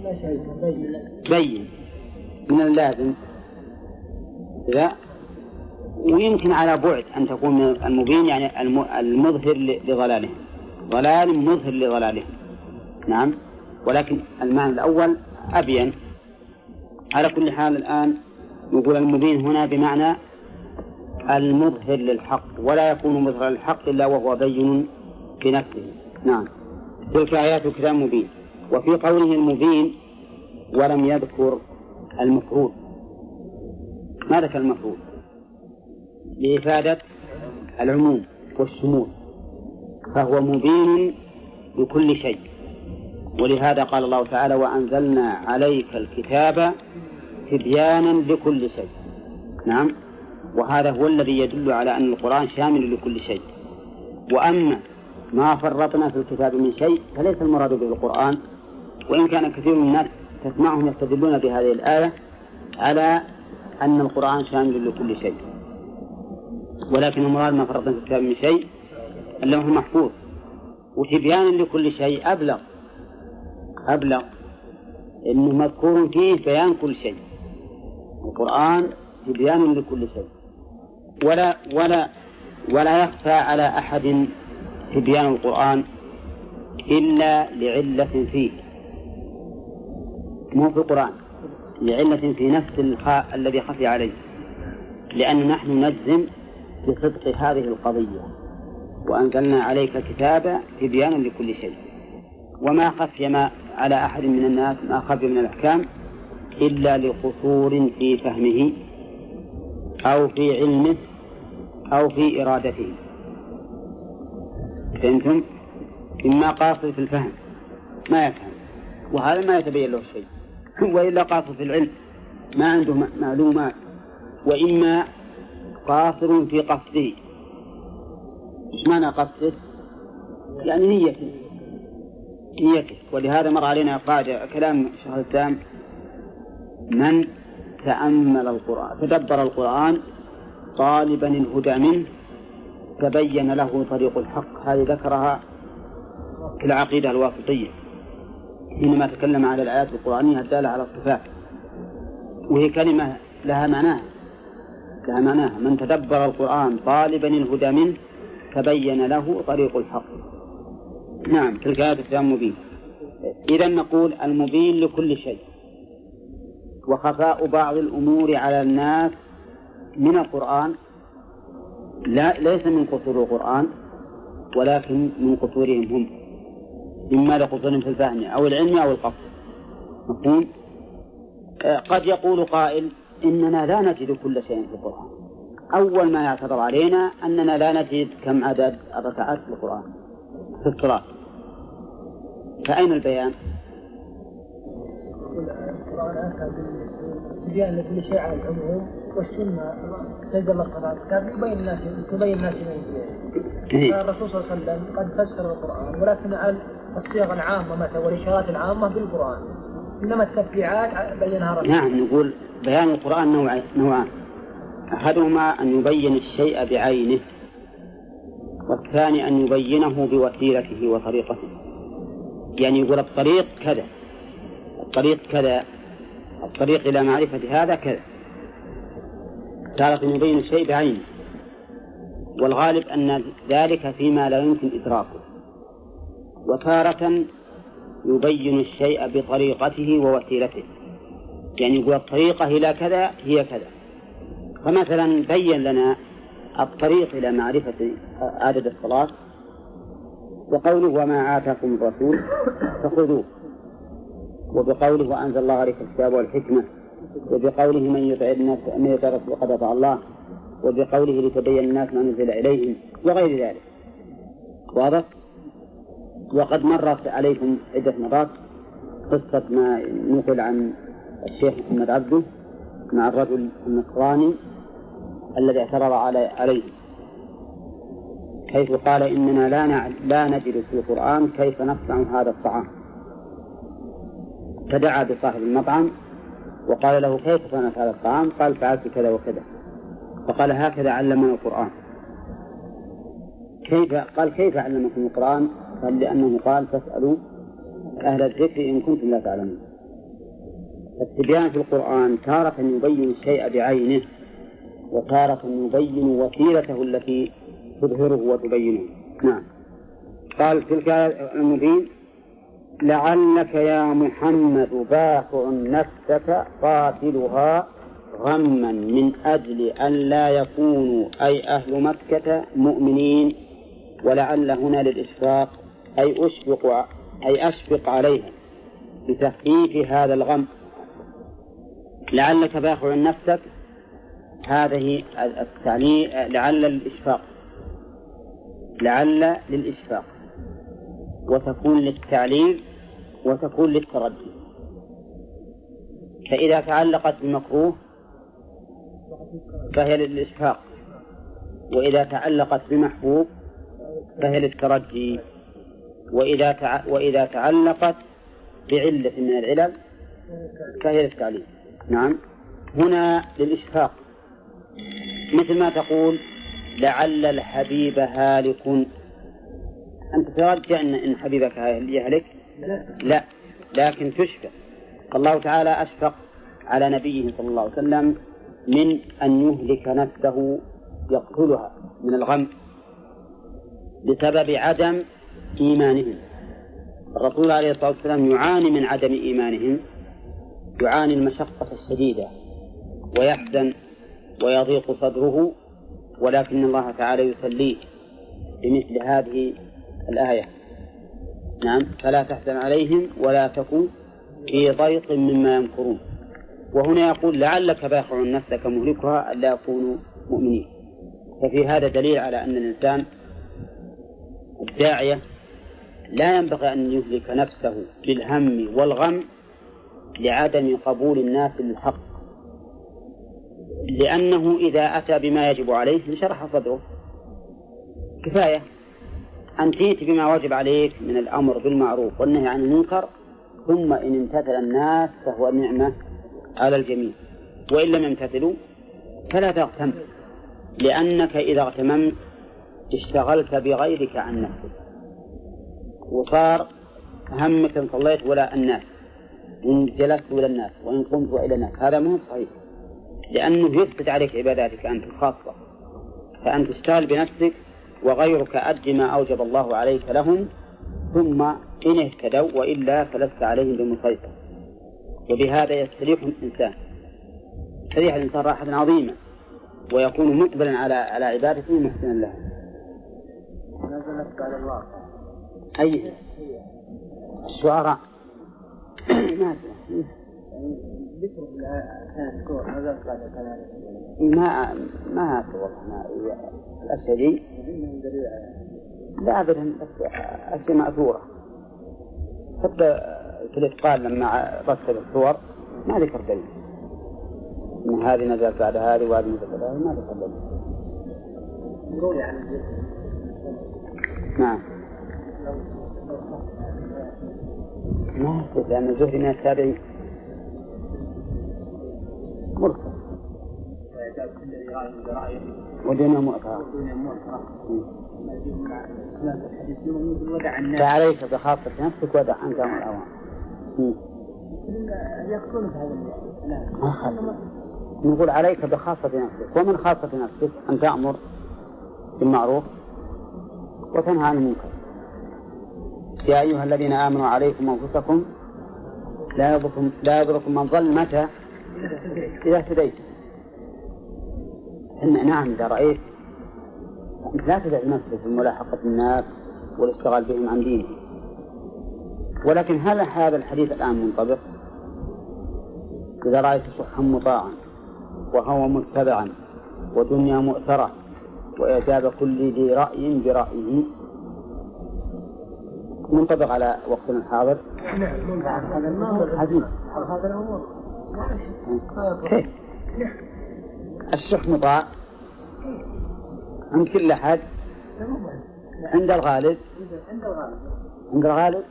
بين من اللازم لا، ويمكن على بعد أن تكون من المبين يعني المظهر لضلالهم، ضلال مظهر لضلالهم نعم، ولكن المعنى الأول أبين. على كل حال الآن نقول المبين هنا بمعنى المظهر للحق، ولا يكون مظهر للحق إلا وهو بين بنفسه نعم. تلك آيات كتاب مبين. وفي قوله المبين ولم يذكر المفعول، ما ذكر المفعول لإفادة العموم والشمول، فهو مبين لكل شيء. ولهذا قال الله تعالى وأنزلنا عليك الكتاب تبيانا لكل شيء نعم، وهذا هو الذي يدل على أن القرآن شامل لكل شيء. وأما ما فرطنا في الكتاب من شيء فليس المراد به القرآن، وإن كان كثير من الناس تسمعهم يستدلون بهذه الآية على أن القرآن شامل لكل شيء، ولكن المراد ما فرطنا في الكتاب من شيء اللوح المحفوظ. وتبيانا لكل شيء أبلغ أبلغ إنه مذكور فيه بيان كل شيء. القرآن تبيان لكل شيء، ولا ولا ولا يخفى على أحد تبيان القرآن إلا لعلة فيه، مو في القرآن، لعلة في نفس الخاء الذي خفي عليه، لأن نحن نجزم بصدق هذه القضية وأنزلنا عليك الكتاب تبيانا لكل شيء. وما خفي ما على أحد من الناس ما خفي من الأحكام إلا لقصور في فهمه أو في علمه أو في إرادته. فهمتم؟ إما قاصر في الفهم ما يفهم وهذا ما يتبين له شيء، وإلا قاصر في العلم ما عنده معلومات، وإما قاصر في قصده. إيش معنى قصده؟ يعني نيته نيته. ولهذا مر علينا قاعدة كلام شيخ الإسلام من تأمل القرآن تدبر القرآن طالبا الهدى منه تبين له طريق الحق. هذه ذكرها في العقيدة الواسطية حينما تكلم على الآيات القرآنية الدالة على الصفات، وهي كلمة لها معناها لها معناها من تدبر القرآن طالبا الهدى منه تبين له طريق الحق. نعم تلك آيات كتاب مبين. إذن نقول المبين لكل شيء. وخفاء بعض الأمور على الناس من القرآن لا ليس من قصور القرآن ولكن من قصورهم هم، إما لقصورهم في الفهم أو العلم أو القصد. مفهوم؟ قد يقول قائل إننا لا نجد كل شيء في القرآن. أول ما يعترض علينا أننا لا نجد كم عدد الركعات في القرآن في الصلاة، فأين البيان؟ القرآن تبين لكل شيء على العموم، والسنة تنزل الصلاة تبين الناس تبين الناس من الرسول صلى الله عليه وسلم قد فسر القرآن، ولكن الصيغ العامة مثلا والإشارات العامة بالقرآن، إنما التفريعات بينها رسول. نعم نقول بيان القرآن نوعان نوعان أحدهما أن يبين الشيء بعينه، والثاني أن يبينه بوسيلته وطريقته. يعني يقول الطريق كذا الطريق كذا الطريق إلى معرفة هذا كذا. تارة يبين الشيء بعينه، والغالب أن ذلك فيما لا يمكن إدراكه، وتارة يبين الشيء بطريقته ووسيلته. يعني يقول الطريقة إلى كذا هي كذا. فمثلا بين لنا الطريق إلى معرفة عدد الصلاة بقوله وما آتاكم الرسول فخذوه، وبقوله وأنزل الله عليك الكتاب والحكمة، وبقوله من يطع الناس من يطع الرسول فقد أطاع الله، وبقوله لتبين الناس ما نزل إليهم، وغير ذلك. واضح؟ وقد مرت عليكم عدة مرات قصة ما نقل عن الشيخ محمد عبده مع الرجل النصراني الذي اعترض عليه، حيث قال إننا لا لا نجد في القرآن كيف نصنع هذا الطعام، فدعا بصاحب المطعم وقال له كيف صنعت هذا الطعام؟ قال فعلت كذا وكذا. فقال هكذا علمنا القرآن. كيف؟ قال كيف علمكم القرآن؟ قال لأنه قال فاسألوا أهل الذكر إن كنتم لا تعلمون. التبيان في القرآن تارة يبين الشيء بعينه، وتارة يبين وسيلته التي تظهره وتبينه. نعم. قال تلك المبين لعلك يا محمد باخع نفسك قاتلها غما من أجل أن لا يكونوا أي أهل مكة مؤمنين، ولعل هنا للإشفاق أي أشفق أي أشفق عليها بتخفيف هذا الغم. لعلك باخع نفسك هذه التعني لعل للإشفاق، لعل للإشفاق وتكون للتعليل وتكون للتردي. فإذا تعلقت بمكروه فهي للإشفاق، وإذا تعلقت بمحبوب فهي للترجي، وإذا تع... وإذا تعلقت بعلة من العلل فهي للتعليل. نعم. هنا للإشفاق، مثل ما تقول لعل الحبيب هالك، أنت ترجع إن حبيبك يهلك؟ لا، لكن تشفق. الله تعالى أشفق على نبيه صلى الله عليه وسلم من أن يهلك نفسه يقتلها من الغم بسبب عدم إيمانهم. الرسول عليه الصلاة والسلام يعاني من عدم إيمانهم، يعاني المشقة الشديدة ويحزن ويضيق صدره، ولكن الله تعالى يسليه بمثل هذه الآية. نعم. فلا تحزن عليهم ولا تكن في ضيق مما يمكرون. وهنا يقول لعلك باخع نفسك مهلكها ألا يكونوا مؤمنين. ففي هذا دليل على أن الإنسان الداعية لا ينبغي أن يهلك نفسه بالهم والغم لعدم قبول الناس للحق، لأنه إذا أتى بما يجب عليه انشرح صدره. كفاية أن تأتي بما وجب عليك من الأمر بالمعروف والنهي عن المنكر، ثم إن امتثل الناس فهو نعمة على الجميع، وإن لم يمتثلوا فلا تغتم، لأنك إذا اغتممت اشتغلت بغيرك عن نفسك، وصار همك إن صليت ولا الناس، إن جلست ولا الناس، وإن قمت وإلى الناس. هذا مو صحيح، لأنه يفسد عليك عباداتك أنت الخاصة، فأنت تشتغل بنفسك وغيرك أد ما أوجب الله عليك لهم، ثم إن اهتدوا وإلا فلست عليهم بمسيطر. وبهذا يستريح الإنسان، يستريح الإنسان راحة عظيمة، ويكون مقبلا على على عبادته محسنا لها. نزلت على الله أي الشعراء ما ذكر الكور نزلت على كلام ما ما أذكر والله الأشياء دي لا أبدا، أشياء مأثورة. حتى في الإتقان لما رتب الصور ما ذكر دليل إن هذه نزلت بعد هذه وهذه نزلت بعد هذه، ما ذكر دليل. يقول عن الذكر. نعم. ما أذكر لأن الزهري من التابعين مرسل ودنيا مؤثرة. فعليك بخاصة نفسك ودع عنك من الأوان. يقولون هذا نقول عليك بخاصة نفسك، ومن خاصة نفسك أن تأمر بالمعروف وتنهى عن المنكر. يا أيها الذين آمنوا عليكم أنفسكم لا يضركم لا يضركم من ضل متى إذا اهتديتم. إن نعم إذا رأيت لا تدع نفسك في ملاحقة الناس والاشتغال بهم عن دينه. ولكن هل هذا الحديث الآن منطبق؟ إذا رأيت صحا مطاعا وهوى متبعا ودنيا مؤثرة وإعجاب كل ذي رأي برأيه، منطبق على وقتنا الحاضر. نعم هذا الأمر عزيز هذا الأمر كيف الشح مطاع عند كل أحد عند الغالب عند الغالب عند الغالب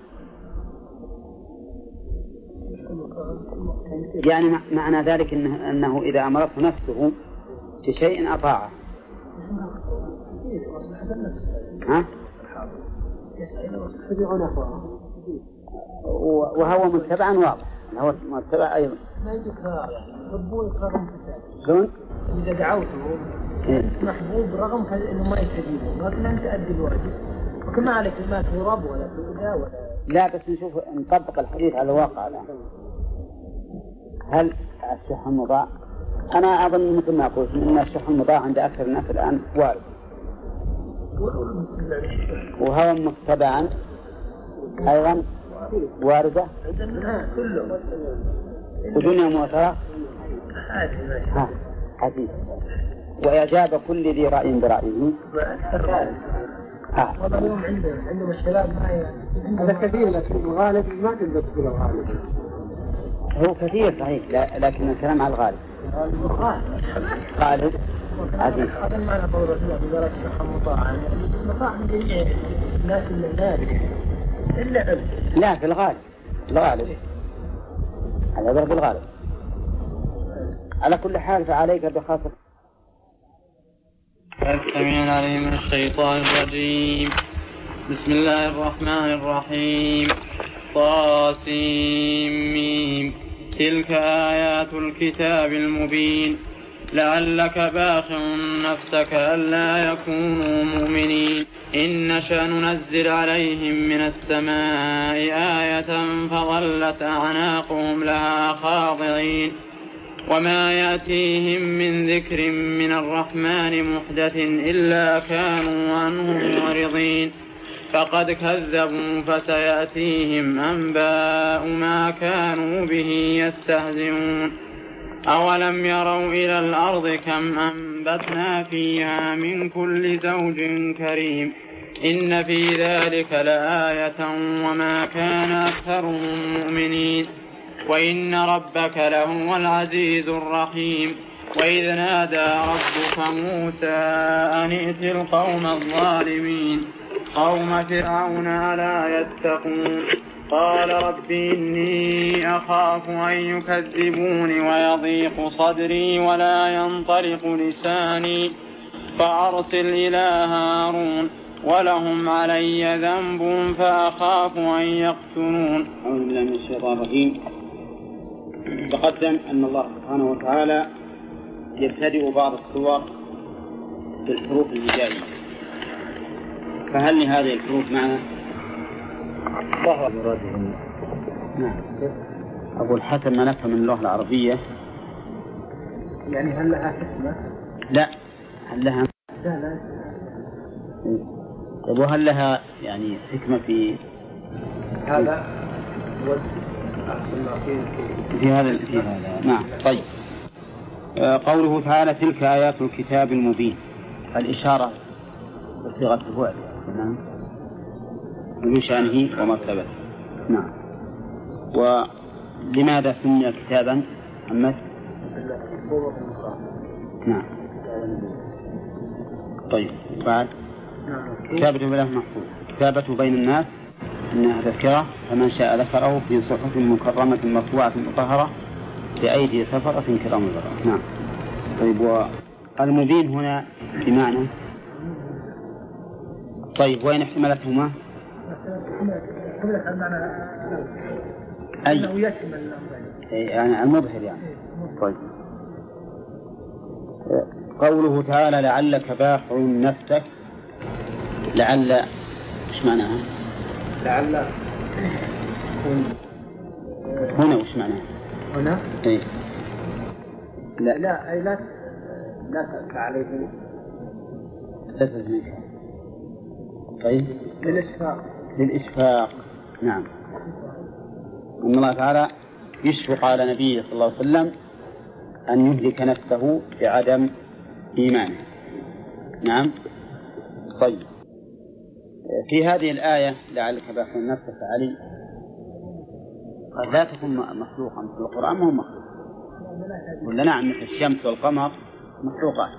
يعني معنى ذلك إنه, إنه إذا أمرته نفسه بشيء أطاعه. ها؟ وهو متبعا واضح هو متبع أيضا ما يذكر ربو يكرم شلون؟ إذا دعوته محبوب رغم إنه ما يستجيب لكن أنت أدي الواجب وكما عليك ما تراب ولا تؤذى ولا لا بس نشوف نطبق الحديث على الواقع الآن. هل الشح المضاع أنا أظن مثل ما قلت إن الشح المضاع عند أكثر الناس الآن وارد وهو متبعا أيضا واردة ودنيا موثرة حديث وإعجاب كل ذي رأي برأيه. والله اليوم عندهم عندهم الشباب ما هذا كثير لكن الغالب ما تقدر تقول الغالب هو كثير صحيح لكن الكلام على الغالب غالب عزيز. هذا المعنى قول رسول الله بذلك الشح المطاع المطاع من جميع الناس من الناس إلا عبد لا في الغالب الغالب هذا ضرب الغالب. على كل حال فعليك بخاصة السميع العليم من الشيطان الرجيم. بسم الله الرحمن الرحيم. طاسيم تلك آيات الكتاب المبين لعلك باخع نفسك ألا يكونوا مؤمنين إن نشأ ننزل عليهم من السماء آية فظلت أعناقهم لها خاضعين وما يأتيهم من ذكر من الرحمن محدث إلا كانوا عنه معرضين فقد كذبوا فسيأتيهم أنباء ما كانوا به يستهزئون أولم يروا إلى الأرض كم أنبتنا فيها من كل زوج كريم إن في ذلك لآية وما كان أكثرهم مؤمنين وإن ربك لهو العزيز الرحيم وإذ نادى ربك موسى أن ائت القوم الظالمين قوم فرعون ألا يتقون قال رب إني أخاف أن يكذبوني ويضيق صدري ولا ينطلق لساني فأرسل إلى هارون ولهم علي ذنب فأخاف أن يقتلون. أعوذ بالله من الشيطان الرجيم. تقدم أن الله سبحانه وتعالى يبتدئ بعض السور بالحروف الهجائية فهل لهذه الحروف معنى؟ الله مرادهم. نعم. أقول حسب ما نفهم من اللغة العربية يعني هل لها حكمة؟ لا هل لها لا لا طيب وهل لها يعني حكمة في هذا في هذا في هذا نعم. طيب قوله تعالى تلك آيات الكتاب المبين الإشارة بصيغة الفعل نعم من شأنه ومرتبته. نعم. ولماذا سمي كتابا محمد؟ نعم. طيب بعد كتابة بلا محفوظ كتابة بين الناس إنها تذكرة فمن شاء ذكره في صحف مكرمة مرفوعة مطهرة بأيدي سفرة كرام البررة. نعم. طيب والمبين هنا بمعنى طيب وين احتمالتهما؟ أي يعني المظهر يعني. طيب قوله تعالى لعلك باخع نفسك لعل ايش معناها؟ لعل هنا وش معناها؟ هنا؟ ايه لا لا أي لا لا تأتى عليه لا تزميك. طيب للإشفاق للإشفاق. نعم. أن الله تعالى يشفق على نبيه صلى الله عليه وسلم أن يهلك نفسه بعدم إيمانه. نعم. طيب في هذه الآية لعلك باخع نفسك علي قد لا تكون مخلوقا في القرآن، ما هو مخلوق ولا نعم؟ مثل الشمس والقمر مخلوقات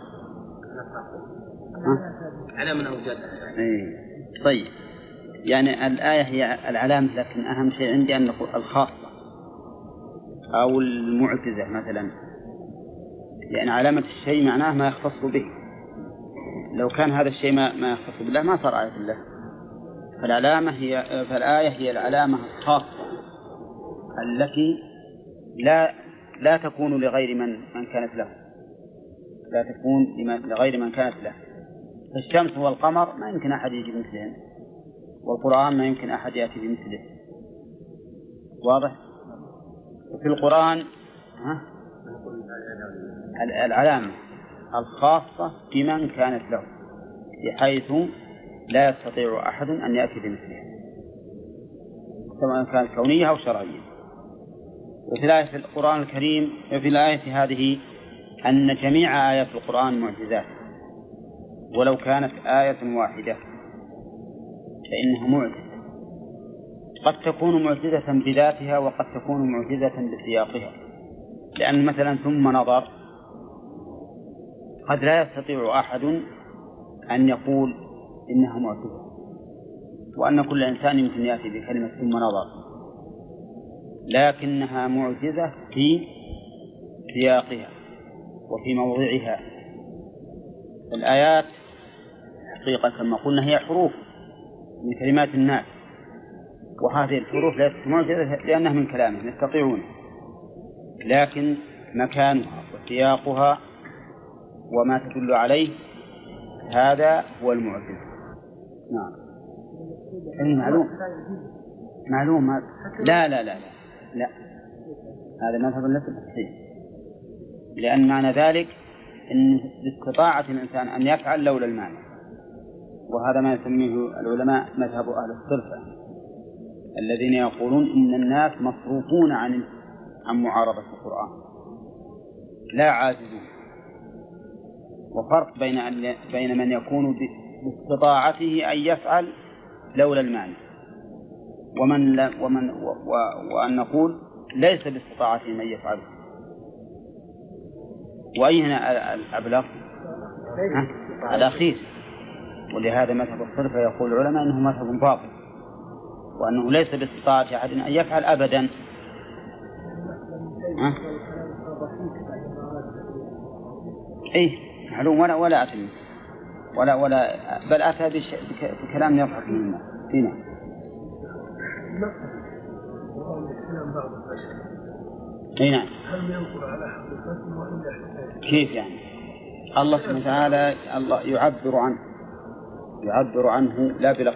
على من أوجدها. إيه. طيب يعني الآية هي العلامة، لكن أهم شيء عندي أن نقول الخاصة أو المعجزة مثلا، لأن علامة الشيء معناه ما يختص به. لو كان هذا الشيء ما ما يختص بالله ما صار آية الله. فالعلامة هي فالآية هي العلامة الخاصة التي لا لا تكون لغير من من كانت له، لا تكون لغير من كانت له. الشمس والقمر ما يمكن أحد يجي مثلهم، والقرآن ما يمكن أحد يأتي بمثله. واضح؟ وفي القرآن ها العلامة الخاصة بمن كانت له، بحيث لا يستطيع أحد أن يأتي بمثلها سواء كانت كونية أو شرعية. وفي الآية في القرآن الكريم في الآية هذه أن جميع آيات القرآن معجزات، ولو كانت آية واحدة فإنها معجزة، قد تكون معجزة بذاتها وقد تكون معجزة بسياقها. لأن مثلا ثم نظر قد لا يستطيع أحد أن يقول إنها معجزة، وأن كل إنسان يمكن يأتي بكلمة ثم نظر، لكنها معجزة في سياقها وفي موضعها. الآيات حقيقة كما قلنا هي حروف من كلمات الناس، وهذه الحروف ليست معجزة لأنها من كلامهم يستطيعون، لكن مكانها وسياقها وما تدل عليه هذا هو المعجزة. نعم أي معلوم معلوم هذا. لا لا لا لا لا هذا مذهب ليس صحيح، لأن معنى ذلك أن استطاعة الإنسان أن يفعل لولا المعنى، وهذا ما يسميه العلماء مذهب أهل الصرفة الذين يقولون إن الناس مصروفون عن عن معارضة القرآن لا عاجزون. وفرق بين أن بين من يكون باستطاعته أن يفعل لولا المعنى ومن لا ومن و و وأن نقول ليس باستطاعته أن يفعله. وأي هنا الأبلغ الأخير، ولهذا مذهب الصرفة يقول العلماء أنه مذهب باطل، وأنه ليس باستطاعة أحد أن يفعل أبدا. ها؟ إيه معلوم ولا ولا أتم ولا ولا بل أتى بكلام يضحك من الناس. هنا هنا كيف يعني الله سبحانه وتعالى الله يعبر عنه يعبر عنه لا بلفظ،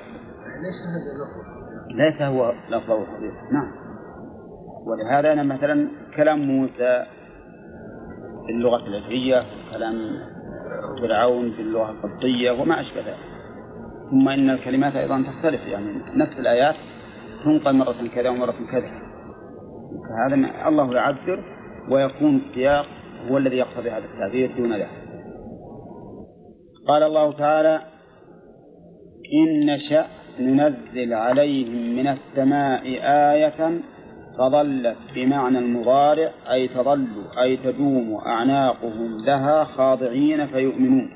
ليس هو لفظه الحديث. نعم. ولهذا أنا مثلا كلام موسى باللغة العبرية، كلام فرعون باللغة القبطية وما أشبه ذلك. ثم إن الكلمات أيضا تختلف، يعني نفس الآيات تنقل مرة كذا ومرة كذا، فهذا الله يعبر ويكون السياق هو الذي يقتضي هذا التعبير دون ذلك. قال الله تعالى إن نشأ ننزل عليهم من السماء آية فظلت بمعنى المضارع أي تظل أي تدوم أعناقهم لها خاضعين فيؤمنون.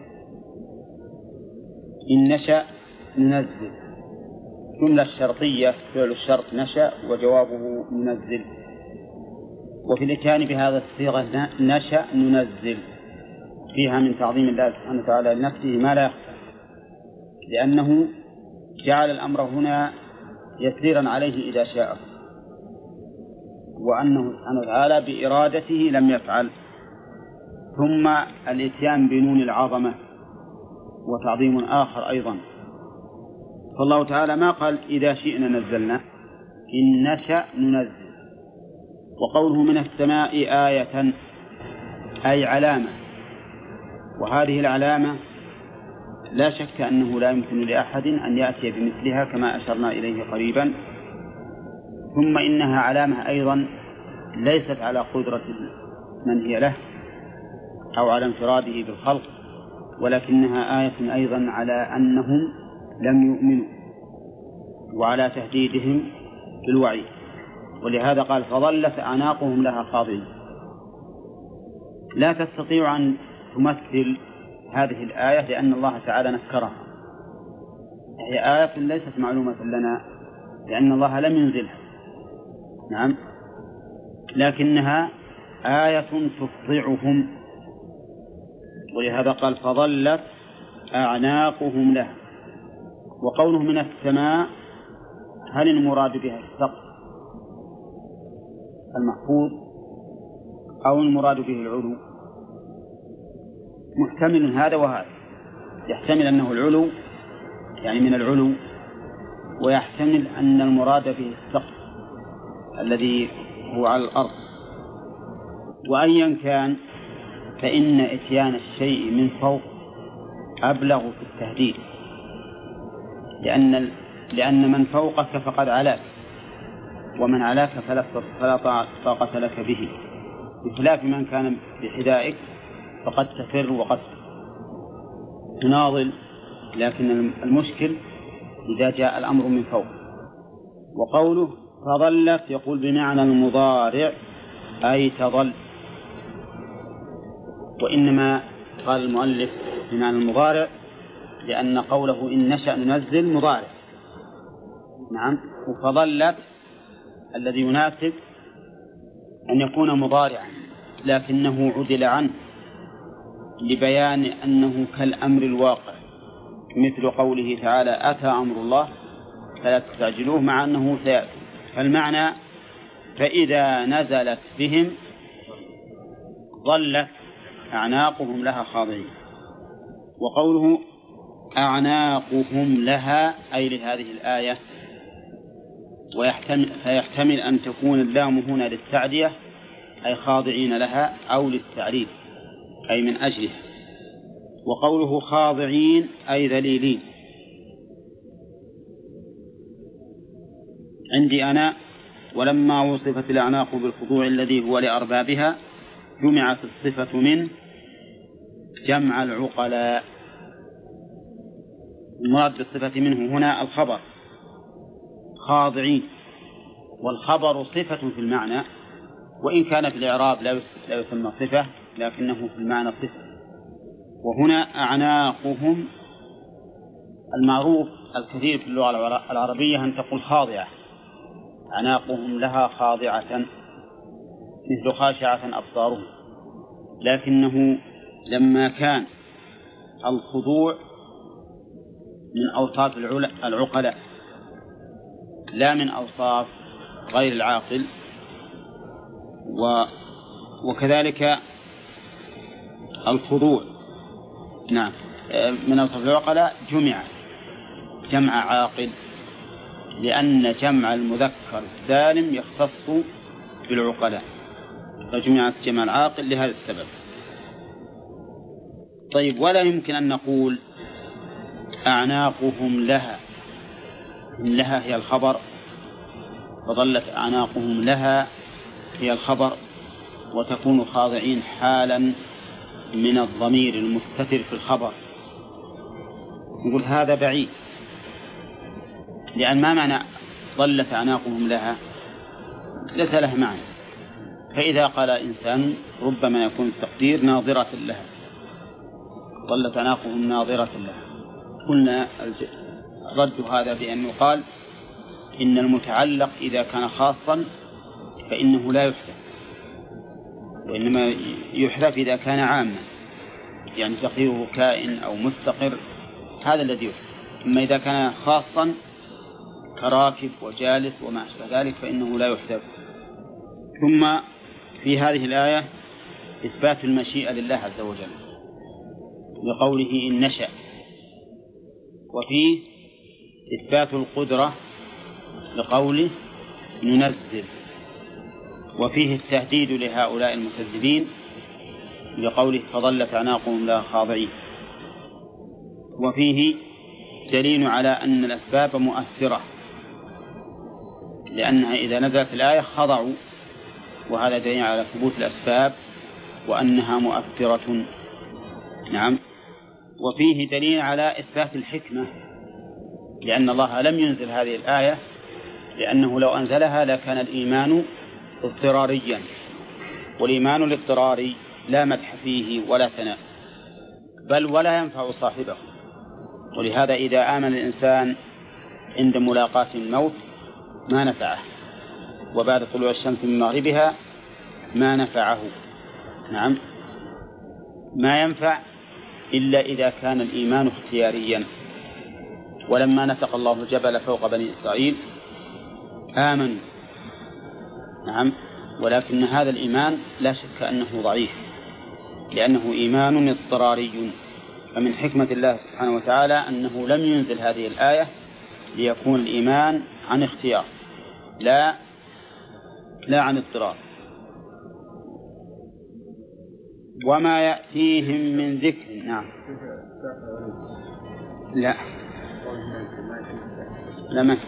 إن نشأ ننزل جملة الشرطية فعل الشرط نشأ وجوابه ننزل، وفي الإتيان بهذا الصيغة نشأ ننزل فيها من تعظيم الله سبحانه وتعالى لنفسه ما لا يخفى، لأنه جعل الأمر هنا يسيرا عليه إذا شاء، وأنه سبحانه وتعالى بإرادته لم يفعل. ثم الإتيان بنون العظمة وتعظيم آخر أيضا، فالله تعالى ما قال إذا شئنا نزلنا، إن نشأ ننزل. وقوله من السماء آية أي علامة، وهذه العلامة لا شك أنه لا يمكن لأحد أن يأتي بمثلها كما أشرنا إليه قريبا. ثم إنها علامة أيضا ليست على قدرة من هي له أو على انفراده بالخلق، ولكنها آية أيضا على أنهم لم يؤمنوا وعلى تهديدهم بالوعيد، ولهذا قال فظلت أعناقهم لها خاضعين. لا تستطيع أن تمثل هذه الآية لأن الله تعالى نكرها، هي آية ليست معلومة لنا لأن الله لم ينزلها، نعم، لكنها آية تفضعهم، ولهذا قال فظلت أعناقهم لها. وقوله من السماء هل المراد بها السقف المحفوظ أو المراد به العلو؟ محتمل هذا وهذا، يحتمل أنه العلو يعني من العلو، ويحتمل أن المراد به السقف الذي هو على الأرض. وأيا كان فإن إتيان الشيء من فوق أبلغ في التهديد، لأن لأن من فوقك فقد علاك، ومن علاك فلا طاقة لك به، بخلاف من كان بحذائك فقد تفر وقد تناضل، لكن المشكل إذا جاء الأمر من فوق. وقوله فظلت يقول بمعنى المضارع أي تظل، وإنما قال المؤلف بمعنى المضارع لأن قوله إن نشأ ننزل مضارع، نعم، وفظلت الذي يناسب أن يكون مضارعا لكنه عدل عنه لبيان أنه كالأمر الواقع، مثل قوله تعالى أتى أمر الله فلا تستعجلوه مع أنه سيأتي. فالمعنى فإذا نزلت بهم ظلت أعناقهم لها خاضعين. وقوله أعناقهم لها أي لهذه الآية، ويحتمل فيحتمل أن تكون اللام هنا للتعدية أي خاضعين لها، أو للتعريف أي من أجلها. وقوله خاضعين أي ذليلين. عندي أنا ولما وصفت الأعناق بالخضوع الذي هو لأربابها جمعت الصفة من جمع العقلاء. المراد بالصفة منه هنا الخبر خاضعين، والخبر صفة في المعنى، وإن كان في الإعراب لا يسمى صفة لكنه في المعنى صفة. وهنا أعناقهم المعروف الكثير في اللغة العربية أن تقول خاضعة، أعناقهم لها خاضعة مثل خاشعة أبصارهم، لكنه لما كان الخضوع من أوصاف العقلاء لا من أوصاف غير العاقل، وكذلك الخضوع نعم من أوصاف العقلاء جمع جمع عاقل، لأن جمع المذكر السالم يختص بالعقلاء، فجمعت جمع العاقل لهذا السبب. طيب، ولا يمكن أن نقول أعناقهم لها، إن لها هي الخبر، فظلت أعناقهم لها هي الخبر، وتكون خاضعين حالا من الضمير المستتر في الخبر. نقول هذا بعيد، لأن ما معنى ظلت أعناقهم لها ليس له معنى. فإذا قال إنسان ربما يكون التقدير ناظرة لها، ظلت أعناقهم ناظرة لها، قلنا رد هذا بأن يقال إن المتعلق إذا كان خاصا فإنه لا يحذف، وإنما يحذف إذا كان عاما، يعني تقديره كائن أو مستقر، هذا الذي يحذف. أما إذا كان خاصا كراكب وجالس وما أشبه ذلك فإنه لا يحذف. ثم في هذه الآية إثبات المشيئة لله عز وجل لقوله إن نشأ، وفيه إثبات القدرة لقوله ننزل، وفيه التهديد لهؤلاء المكذبين لقوله فظلت أعناقهم لها خاضعين. وفيه دليل على أن الأسباب مؤثرة، لأنها إذا نزلت الآية خضعوا، وهذا دليل على ثبوت الأسباب وأنها مؤثرة. نعم. وفيه دليل على إثبات الحكمة، لأن الله لم ينزل هذه الآية، لأنه لو أنزلها لكان الإيمان اضطراريا، والإيمان الاضطراري لا مدح فيه ولا ثناء، بل ولا ينفع صاحبه. ولهذا إذا آمن الإنسان عند ملاقاة الموت ما نفعه، وبعد طلوع الشمس من مغربها ما نفعه. نعم، ما ينفع إلا إذا كان الإيمان اختياريا. ولما نسق الله الجبل فوق بني إسرائيل آمنوا. نعم، ولكن هذا الإيمان لا شك أنه ضعيف، لأنه إيمان اضطراري. فمن حكمة الله سبحانه وتعالى أنه لم ينزل هذه الآية ليكون الإيمان عن اختيار لا لا عن اضطرار. وما يأتيهم من ذكر. نعم، لا لا ما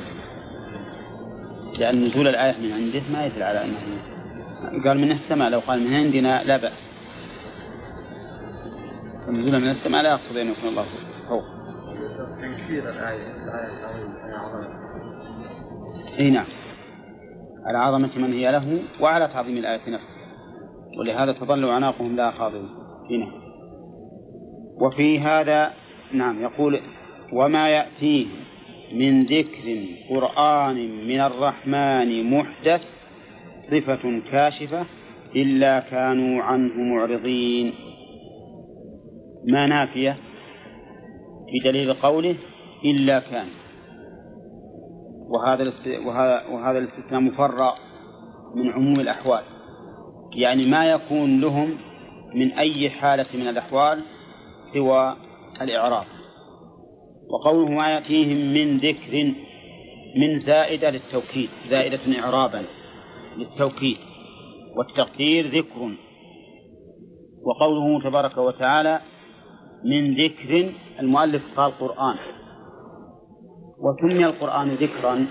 لأن نزول الآية من عنده ما يدل على أنه قال من السماء. لو قال من عندنا لا بأس، فنزول من السماء لا يقصد أن يكون الله فوق. تنكير الآية العظمة. أي نعم، على عظمة من هي له وعلى تعظيم الآية نفسه، ولهذا تظل عناقهم لا خاضعين هنا. وفي هذا نعم يقول وما يأتيه من ذكر قرآن من الرحمن محدث صفة كاشفة إلا كانوا عنه معرضين. ما نافية بدليل قوله إلا كان، وهذا وهذا الاستثناء مفرع من عموم الأحوال، يعني ما يكون لهم من أي حالة من الأحوال سوى الإعراب. وقوله ما يأتيهم من ذكر من زائدة للتوكيد، زائدة إعرابا للتوكيد والتقدير ذكر. وقوله تبارك وتعالى من ذكر، المؤلف قال قرآن، وسمي القرآن ذكرا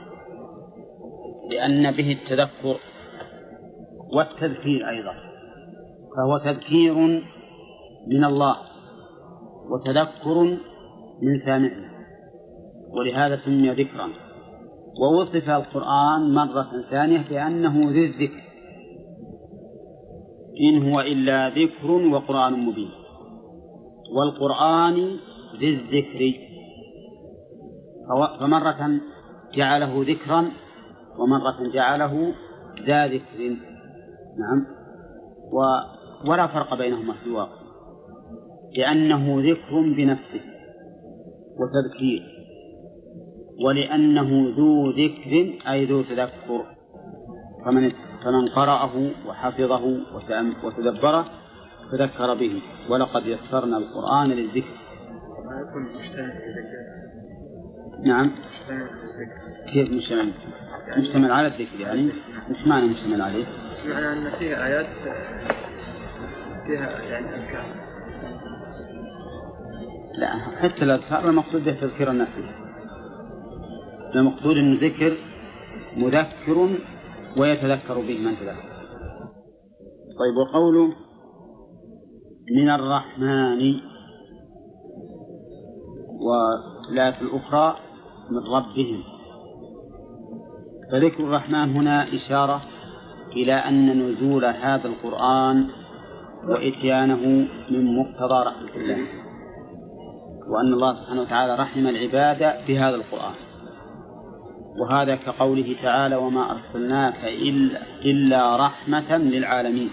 لأن به التذكر والتذكير أيضا، فهو تذكير من الله وتذكر من سامعه، ولهذا سمي ذكرا. ووصف القرآن مرة ثانية بأنه ذي الذكر، إن هو إلا ذكر وقرآن مبين. والقرآن ذي الذكر، فمرة جعله ذكرا ومرة جعله ذا ذكر. نعم، ولا فرق بينهما في الواقع، لأنه ذكر بنفسه وتذكير، ولأنه ذو ذكر أي ذو تذكر. فمن فمن قرأه وحفظه وتدبره تذكر به، ولقد يسرنا القرآن للذكر. نعم، كيف مشتمل؟ مشتمل على الذكر، يعني مش معنى مشتمل عليه؟ معنى أن فيها آيات فيها يعني أذكار. لا، حتى الأذكار المقصود به تذكير النفس، المقصود أن ذكر مذكر ويتذكر به من تذكر. طيب، وقوله من الرحمن، ولا في الأخرى من ربهم، فذكر الرحمن هنا إشارة إلى أن نزول هذا القرآن وإتيانه من مقتضى رحمة الله، وأن الله سبحانه وتعالى رحم العباد بهذا القرآن. وهذا كقوله تعالى وما أرسلناك إلا, إلا رحمة للعالمين،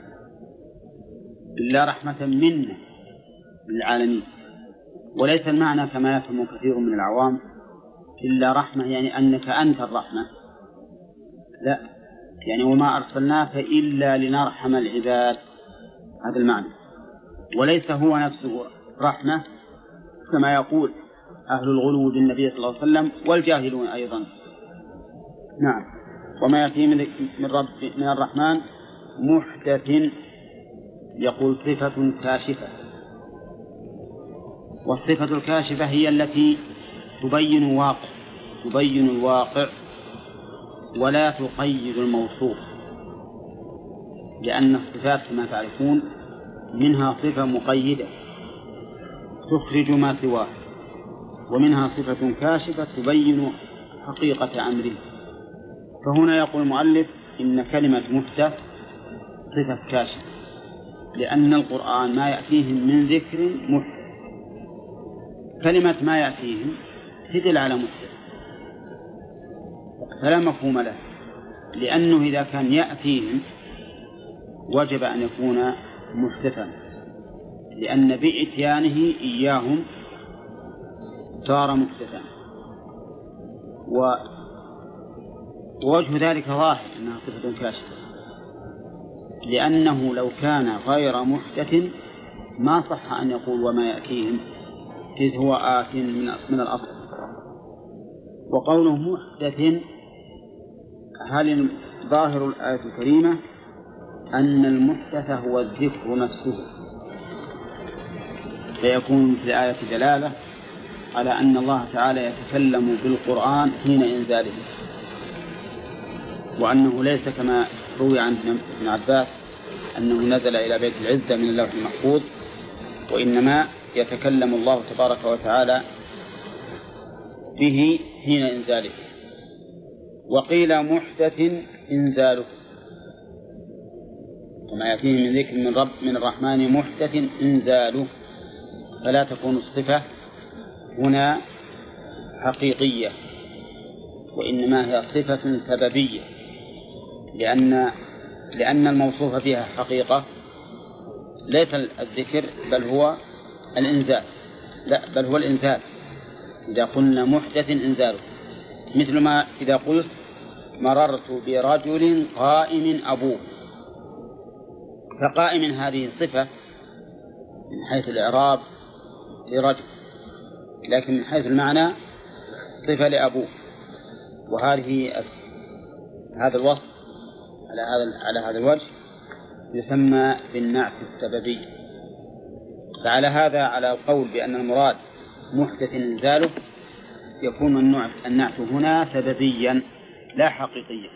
إلا رحمة منا للعالمين. وليس المعنى كما يفهم كثير من العوام إلا رحمة يعني أنك أنت الرحمة، لا، يعني وما أرسلناك إلا لنرحم العباد، هذا المعنى. وليس هو نفسه رحمة كما يقول أهل الغلو بالنبي صلى الله عليه وسلم والجاهلون أيضا. نعم، وما يأتي من رب من الرحمن محدث، يقول صفة كاشفة. والصفة الكاشفة هي التي تبين واقع تبين الواقع ولا تقيد الموصوف، لأن الصفات كما تعرفون منها صفة مقيدة تخرج ما سواه، ومنها صفة كاشفة تبين حقيقة أمره. فهنا يقول المؤلف إن كلمة محدث صفة كاشفة، لأن القرآن ما يأتيهم من ذكر محدث. كلمة ما يأتيهم تدل على محدث، فلا مفهوم له، لأنه إذا كان يأتيهم وجب أن يكون محدثا، لأن بإتيانه إياهم صار محدثا. ووجه ذلك ظاهر أنها صفة كاشفة، لأنه لو كان غير محدث ما صح أن يقول وما يأتيهم، إذ هو آت من الأصل. وقوله محدث، هل ظاهر الآية الكريمة أن المحدث هو الذكر نفسه، فيكون في الآية دلالة على أن الله تعالى يتكلم بالقرآن حين إنزاله، وأنه ليس كما روي عن ابن عباس أنه نزل إلى بيت العزة من اللوح المحفوظ، وإنما يتكلم الله تبارك وتعالى به حين إنزاله. وقيل محدث إنزاله، كما يأتيه من ذكر من رب من الرحمن محدث إنزاله، فلا تكون الصفة هنا حقيقية، وإنما هي صفة سببية، لأن لأن الموصوف بها حقيقة ليس الذكر بل هو الإنزال، لا بل هو الإنزال. إذا قلنا محدث إنزاله، مثل ما إذا قلت مررت برجل قائم أبوه، فقائم هذه صفة من حيث الإعراب لرجل، لكن من حيث المعنى صفة لأبوه. وهذه هذا الوصف على هذا على هذا الوجه يسمى بالنعت السببي. فعلى هذا على القول بأن المراد محدث إنزاله يكون النعت هنا سببيا لا حقيقيا.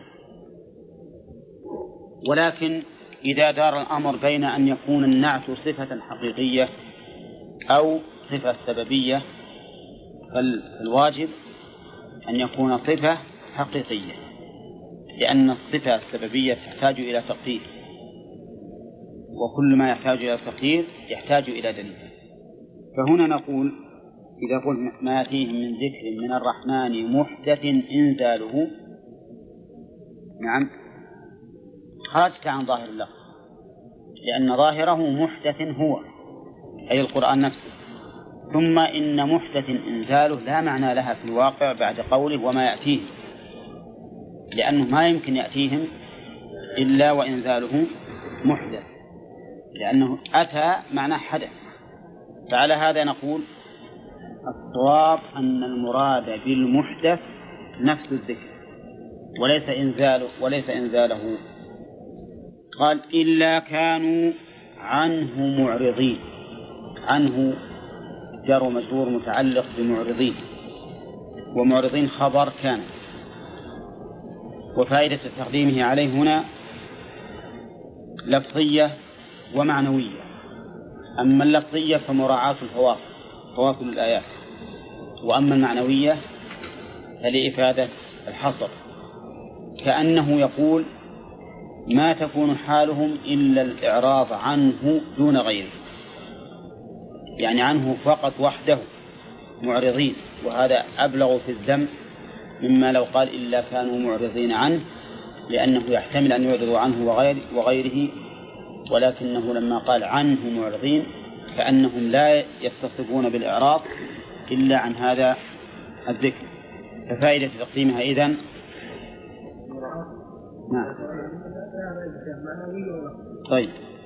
ولكن إذا دار الأمر بين أن يكون النعت صفة حقيقية أو صفة سببية، فالواجب أن يكون صفة حقيقية، لأن الصفة السببية تحتاج إلى تقدير، وكل ما يحتاج إلى تقدير يحتاج إلى دليل. فهنا نقول إذا قلت ما يأتيهم من ذكر من الرحمن محدث إنزاله، نعم خرجت عن ظاهر اللفظ، لأن ظاهره محدث هو أي القرآن نفسه. ثم إن محدث إنزاله لا معنى لها في الواقع بعد قوله وما يأتيهم، لأنه ما يمكن يأتيهم إلا وإنزاله محدث، لأنه أتى معنى حدث. فعلى هذا نقول الصواب أن المراد بالمحدث نفس الذكر وليس إنزاله وليس إنزاله. قال إلا كانوا عنه معرضين. عنه جار ومجرور متعلق بمعرضين، ومعرضين خبر كان. وفائدة تقديمه عليه هنا لفظية ومعنوية. أما اللفظية فمراعاة الفواصل فواصل الآيات، وأما المعنوية فلإفادة الحصر، كأنه يقول ما تكون حالهم إلا الإعراض عنه دون غيره، يعني عنه فقط وحده معرضين، وهذا أبلغ في الذم مما لو قال إلا كانوا معرضين عنه، لأنه يحتمل أن يعرضوا عنه وغير وغيره، ولكنه لما قال عنه معرضين كأنهم لا يتصفون بالإعراض إلا عن هذا الذكر. ففائدة تقديمها إذن نعم. طيب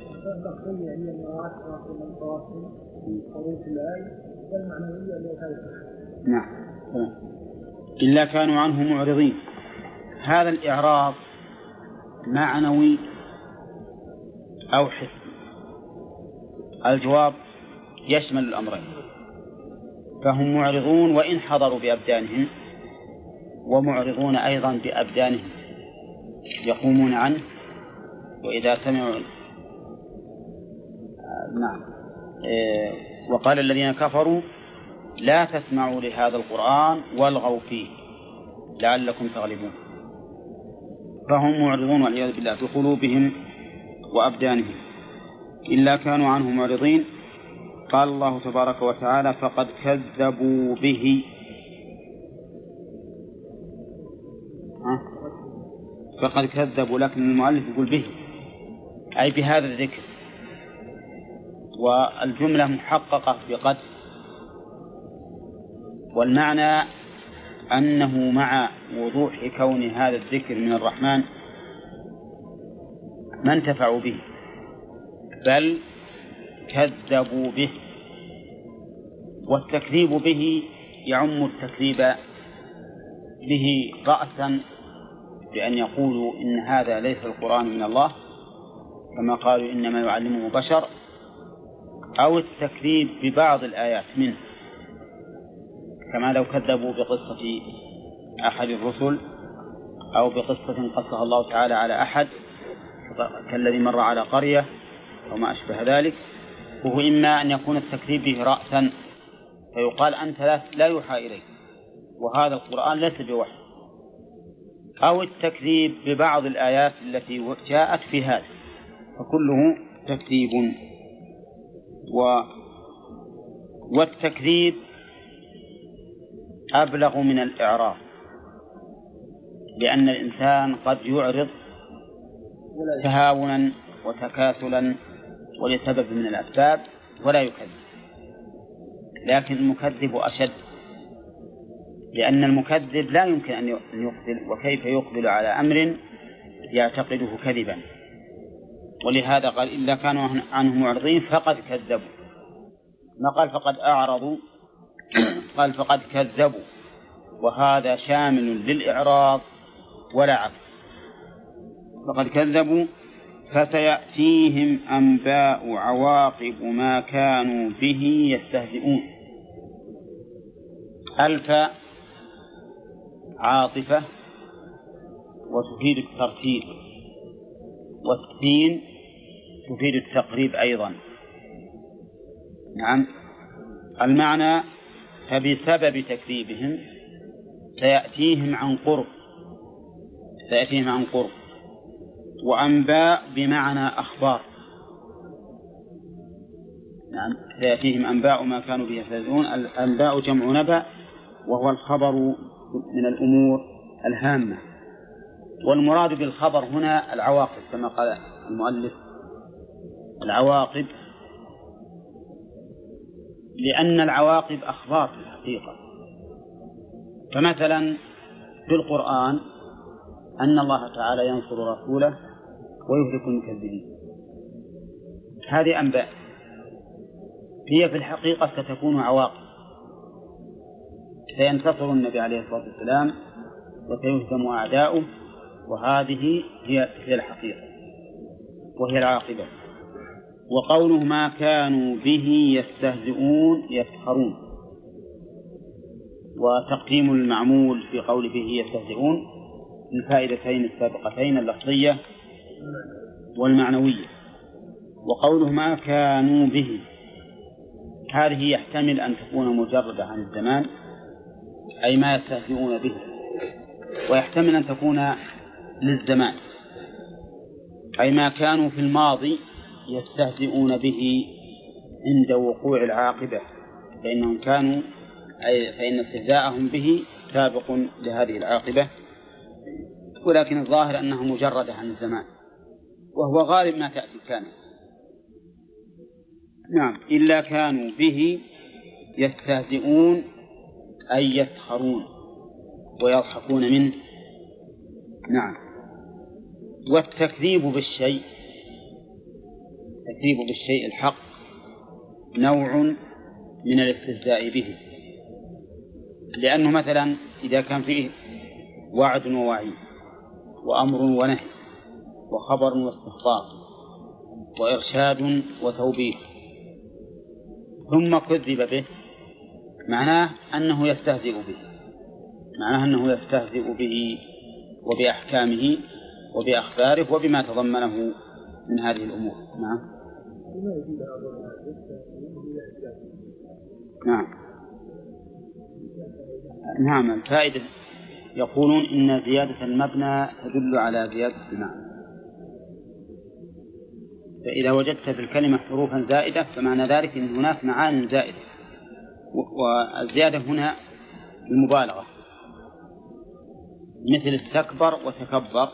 نعم. إلا كانوا عنه معرضين، هذا الإعراض معنوي أو حسي؟ الجواب يشمل الأمرين، فهم معرضون وإن حضروا بأبدانهم، ومعرضون أيضا بأبدانهم يقومون عنه، وإذا سمعوا نعم. وقال الذين كفروا لا تسمعوا لهذا القرآن والغوا فيه لعلكم تغلبون. فهم معرضون والعياذ بالله بقلوبهم وأبدانهم إلا كانوا عنه معرضين. قال الله تبارك وتعالى فقد كذبوا به فقد كذبوا، لكن المؤلف يقول به أي بهذا الذكر، والجملة محققة بقد، والمعنى أنه مع وضوح كون هذا الذكر من الرحمن ما انتفعوا به بل كذبوا به. والتكذيب به يعم التكذيب به رأسا بأن يقولوا إن هذا ليس القرآن من الله كما قالوا إنما يعلمه بشر، أو التكذيب ببعض الآيات منه كما لو كذبوا بقصة أحد الرسل أو بقصة قصها الله تعالى على أحد كالذي مر على قرية أو ما أشبه ذلك. وهو إما أن يكون التكذيب به رأسا فيقال أنت لا يوحى إليك وهذا القرآن ليس بوحي، أو التكذيب ببعض الآيات التي جاءت في هذا، فكله تكذيب. و... والتكذيب أبلغ من الإعراض، لأن الإنسان قد يعرض تهاونا وتكاسلا ولسبب من الأسباب ولا يكذب، لكن المكذب أشد، لأن المكذب لا يمكن أن يقبل، وكيف يقبل على أمر يعتقده كذبا. ولهذا قال إلا كانوا عنه معرضين فقد كذبوا، ما قال فقد أعرضوا، قال فقد كذبوا، وهذا شامل للإعراض ولا عكس. فقد كذبوا فسيأتيهم أنباء عواقب ما كانوا به يستهزئون. ألف عاطفة وتفيد الترتيب، والسين تفيد التقريب أيضا. نعم، المعنى فبسبب تكذيبهم سيأتيهم عن قرب، سيأتيهم عن قرب. وأنباء بمعنى أخبار، نعم سيأتيهم أنباء ما كانوا به يستهزئون. الأنباء جمع نبأ وهو الخبر من الأمور الهامة، والمراد بالخبر هنا العواقب كما قال المؤلف العواقب، لأن العواقب أخبار في الحقيقة. فمثلا في القرآن أن الله تعالى ينصر رسوله ويهلك المكذبين، هذه أنباء هي في الحقيقة ستكون عواقب، سينتصر النبي عليه الصلاة والسلام وسيهزم أعداؤه، وهذه هي هي الحقيقة وهي العاقبة. وقوله ما كانوا به يستهزئون يسخرون، وتقديم المعمول في قوله به يستهزئون الفائدتين السابقتين اللفظية والمعنوية. وقوله ما كانوا به هذه يحتمل أن تكون مجردة عن الزمان أي ما يستهزئون به، ويحتمل أن تكون للزمان أي ما كانوا في الماضي يستهزئون به عند وقوع العاقبة، فإنهم كانوا أي فإن استهزاءهم به سابق لهذه العاقبة، ولكن الظاهر أنها مجردة عن الزمان، وهو غالب ما تأتي كان. نعم، إلا كانوا به يستهزئون أي يسخرون ويضحكون منه. نعم. والتكذيب بالشيء، التكذيب بالشيء الحق نوع من الاستهزاء به، لأنه مثلا إذا كان فيه وعد ووعيد وأمر ونهي وخبر واستخبار وإرشاد وتوبيخ ثم كذب به، معناه أنه يستهزئ به، معناه أنه يستهزئ به وبأحكامه وبأخباره وبما تضمنه من هذه الأمور. نعم. نعم. نعم. الفائدة يقولون إن زيادة المبنى تدل على زيادة المعنى، فإذا وجدت في الكلمة حروفا زائدة فمعنى ذلك أن هناك معاني زائدة، والزيادة هنا المبالغة، مثل استكبر وتكبر.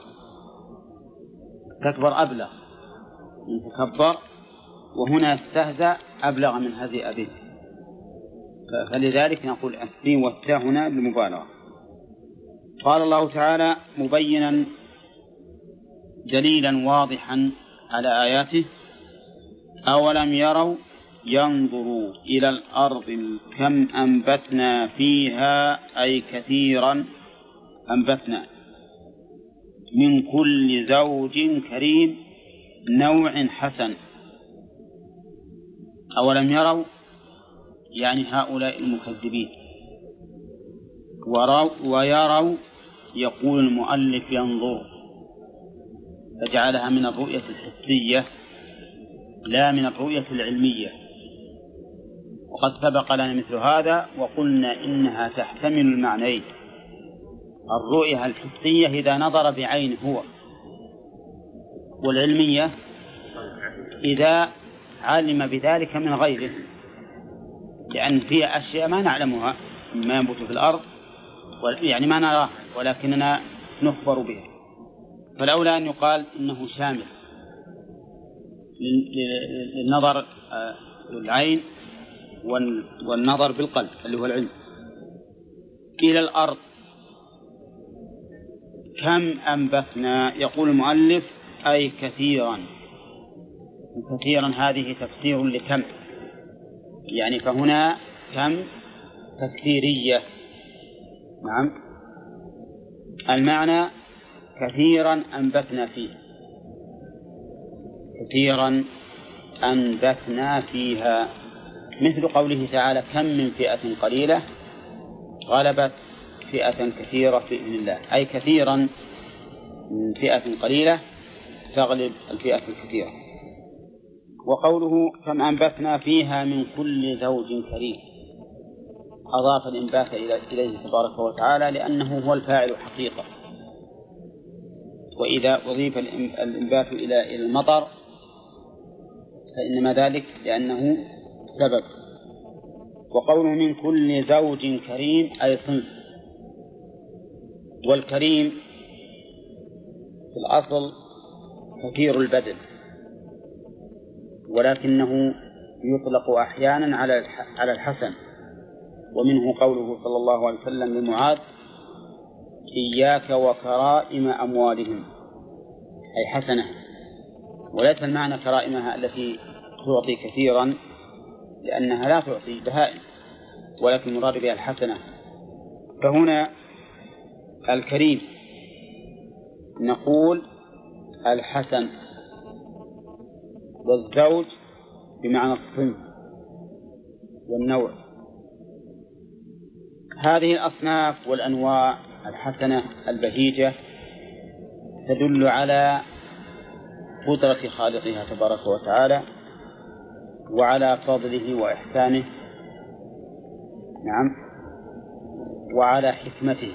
استكبر أبلغ من تكبر، وهنا استهزأ أبلغ من هزئ به، فلذلك نقول السين والتاء هنا للمبالغة. قال الله تعالى مبينا دليلا واضحا على آياته: أولم يروا ينظروا إلى الأرض كم أنبتنا فيها، أي كثيرا أنبتنا، من كل زوج كريم نوع حسن. أولم يروا يعني هؤلاء المكذبين، ويروا يقول المؤلف ينظر، فجعلها من الرؤية الحسية لا من الرؤية العلمية، وقد سبق لنا مثل هذا وقلنا إنها تحتمل المعنيين: الرؤية الحسية إذا نظر بعين هو، والعلمية إذا علم بذلك من غيره، لأن فيها أشياء ما نعلمها مما ينبت في الأرض، يعني ما نراها ولكننا نخبر بها، فالأولى أن يقال إنه شامل للنظر بالعين والنظر بالقلب اللي هو العلم. إلى الأرض كم أنبتنا، يقول المؤلف أي كثيرا. كثيرا هذه تفسير لكم، يعني فهنا كم تكثيرية. نعم، المعنى كثيرا أنبتنا فيه، كثيرا أنبتنا فيها، مثل قوله تعالى: كم من فئة قليلة غلبت فئة كثيرة بإذن الله، أي كثيرا من فئة قليلة تغلب الفئة الكثيرة. وقوله كم أنبتنا فيها من كل زوج كريم، أضاف الإنبات إليه تبارك وتعالى لأنه هو الفاعل حقيقة، وإذا أضيف الإنبات إلى المطر فإنما ذلك لأنه سبب. وقوله من كل زوج كريم أي صنف، والكريم في الأصل كثير البذل، ولكنه يطلق أحيانا على الحسن، ومنه قوله صلى الله عليه وسلم لمعاذ: إياك وكرائم أموالهم، أي حسنة، وليس المعنى كرائمها التي تعطي كثيرا لأنها لا تعطي بهائم، ولكن مراد بها الحسنة. فهنا الكريم نقول الحسن، والزوج بمعنى الصنف والنوع. هذه الأصناف والأنواع الحسنة البهيجة تدل على قدرة خالقها تبارك وتعالى وعلى فضله وإحسانه، نعم، وعلى حكمته.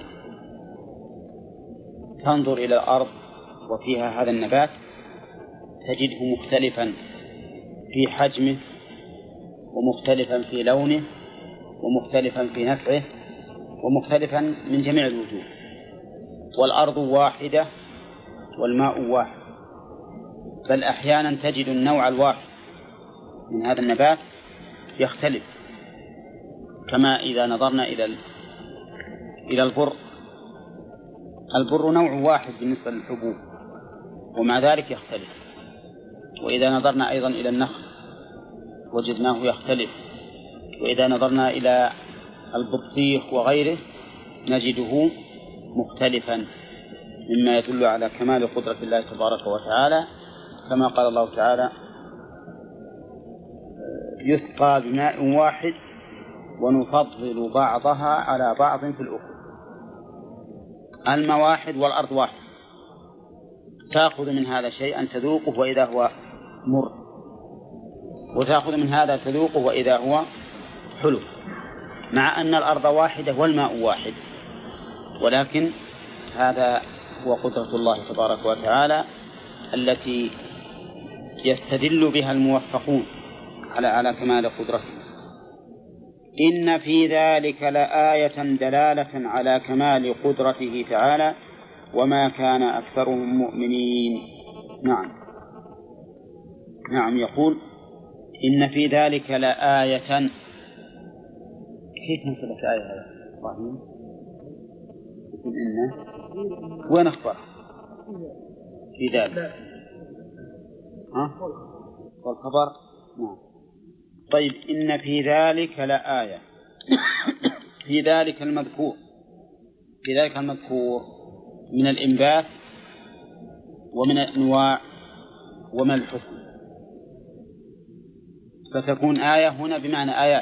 تنظر إلى الأرض وفيها هذا النبات تجده مختلفا في حجمه، ومختلفا في لونه، ومختلفا في نفعه، ومختلفا من جميع الوجوه. والأرض واحدة والماء واحد، بل أحيانا تجد النوع الواحد من هذا النبات يختلف، كما إذا نظرنا إلى إلى البر. البر نوع واحد بالنسبة للحبوب ومع ذلك يختلف، وإذا نظرنا أيضا إلى النخل وجدناه يختلف، وإذا نظرنا إلى البطيخ وغيره نجده مختلفا، مما يدل على كمال قدرة الله تبارك وتعالى، كما قال الله تعالى: يسقى بماء واحد ونفضل بعضها على بعض في الأخرى. الماء واحد والأرض واحد، تأخذ من هذا شيئا تذوقه وإذا هو مر، وتأخذ من هذا تذوقه وإذا هو حلو. مع أن الأرض واحدة والماء واحد، ولكن هذا هو قدرة الله تبارك وتعالى التي يستدل بها الموفقون على على كمال قدرته. إن في ذلك لآية دلالة على كمال قدرته تعالى وما كان أكثرهم مؤمنين. نعم نعم يقول إن في ذلك لآية. كيف نسبت آية هذا إبراهيم؟ يقول إنه وين أخبر في ذلك؟ ها؟ والخبر نعم. طيب إن في ذلك لآية في ذلك المذكور في ذلك المذكور من الإنبات ومن الأنواع ومن الحكم، فتكون آية هنا بمعنى آيات،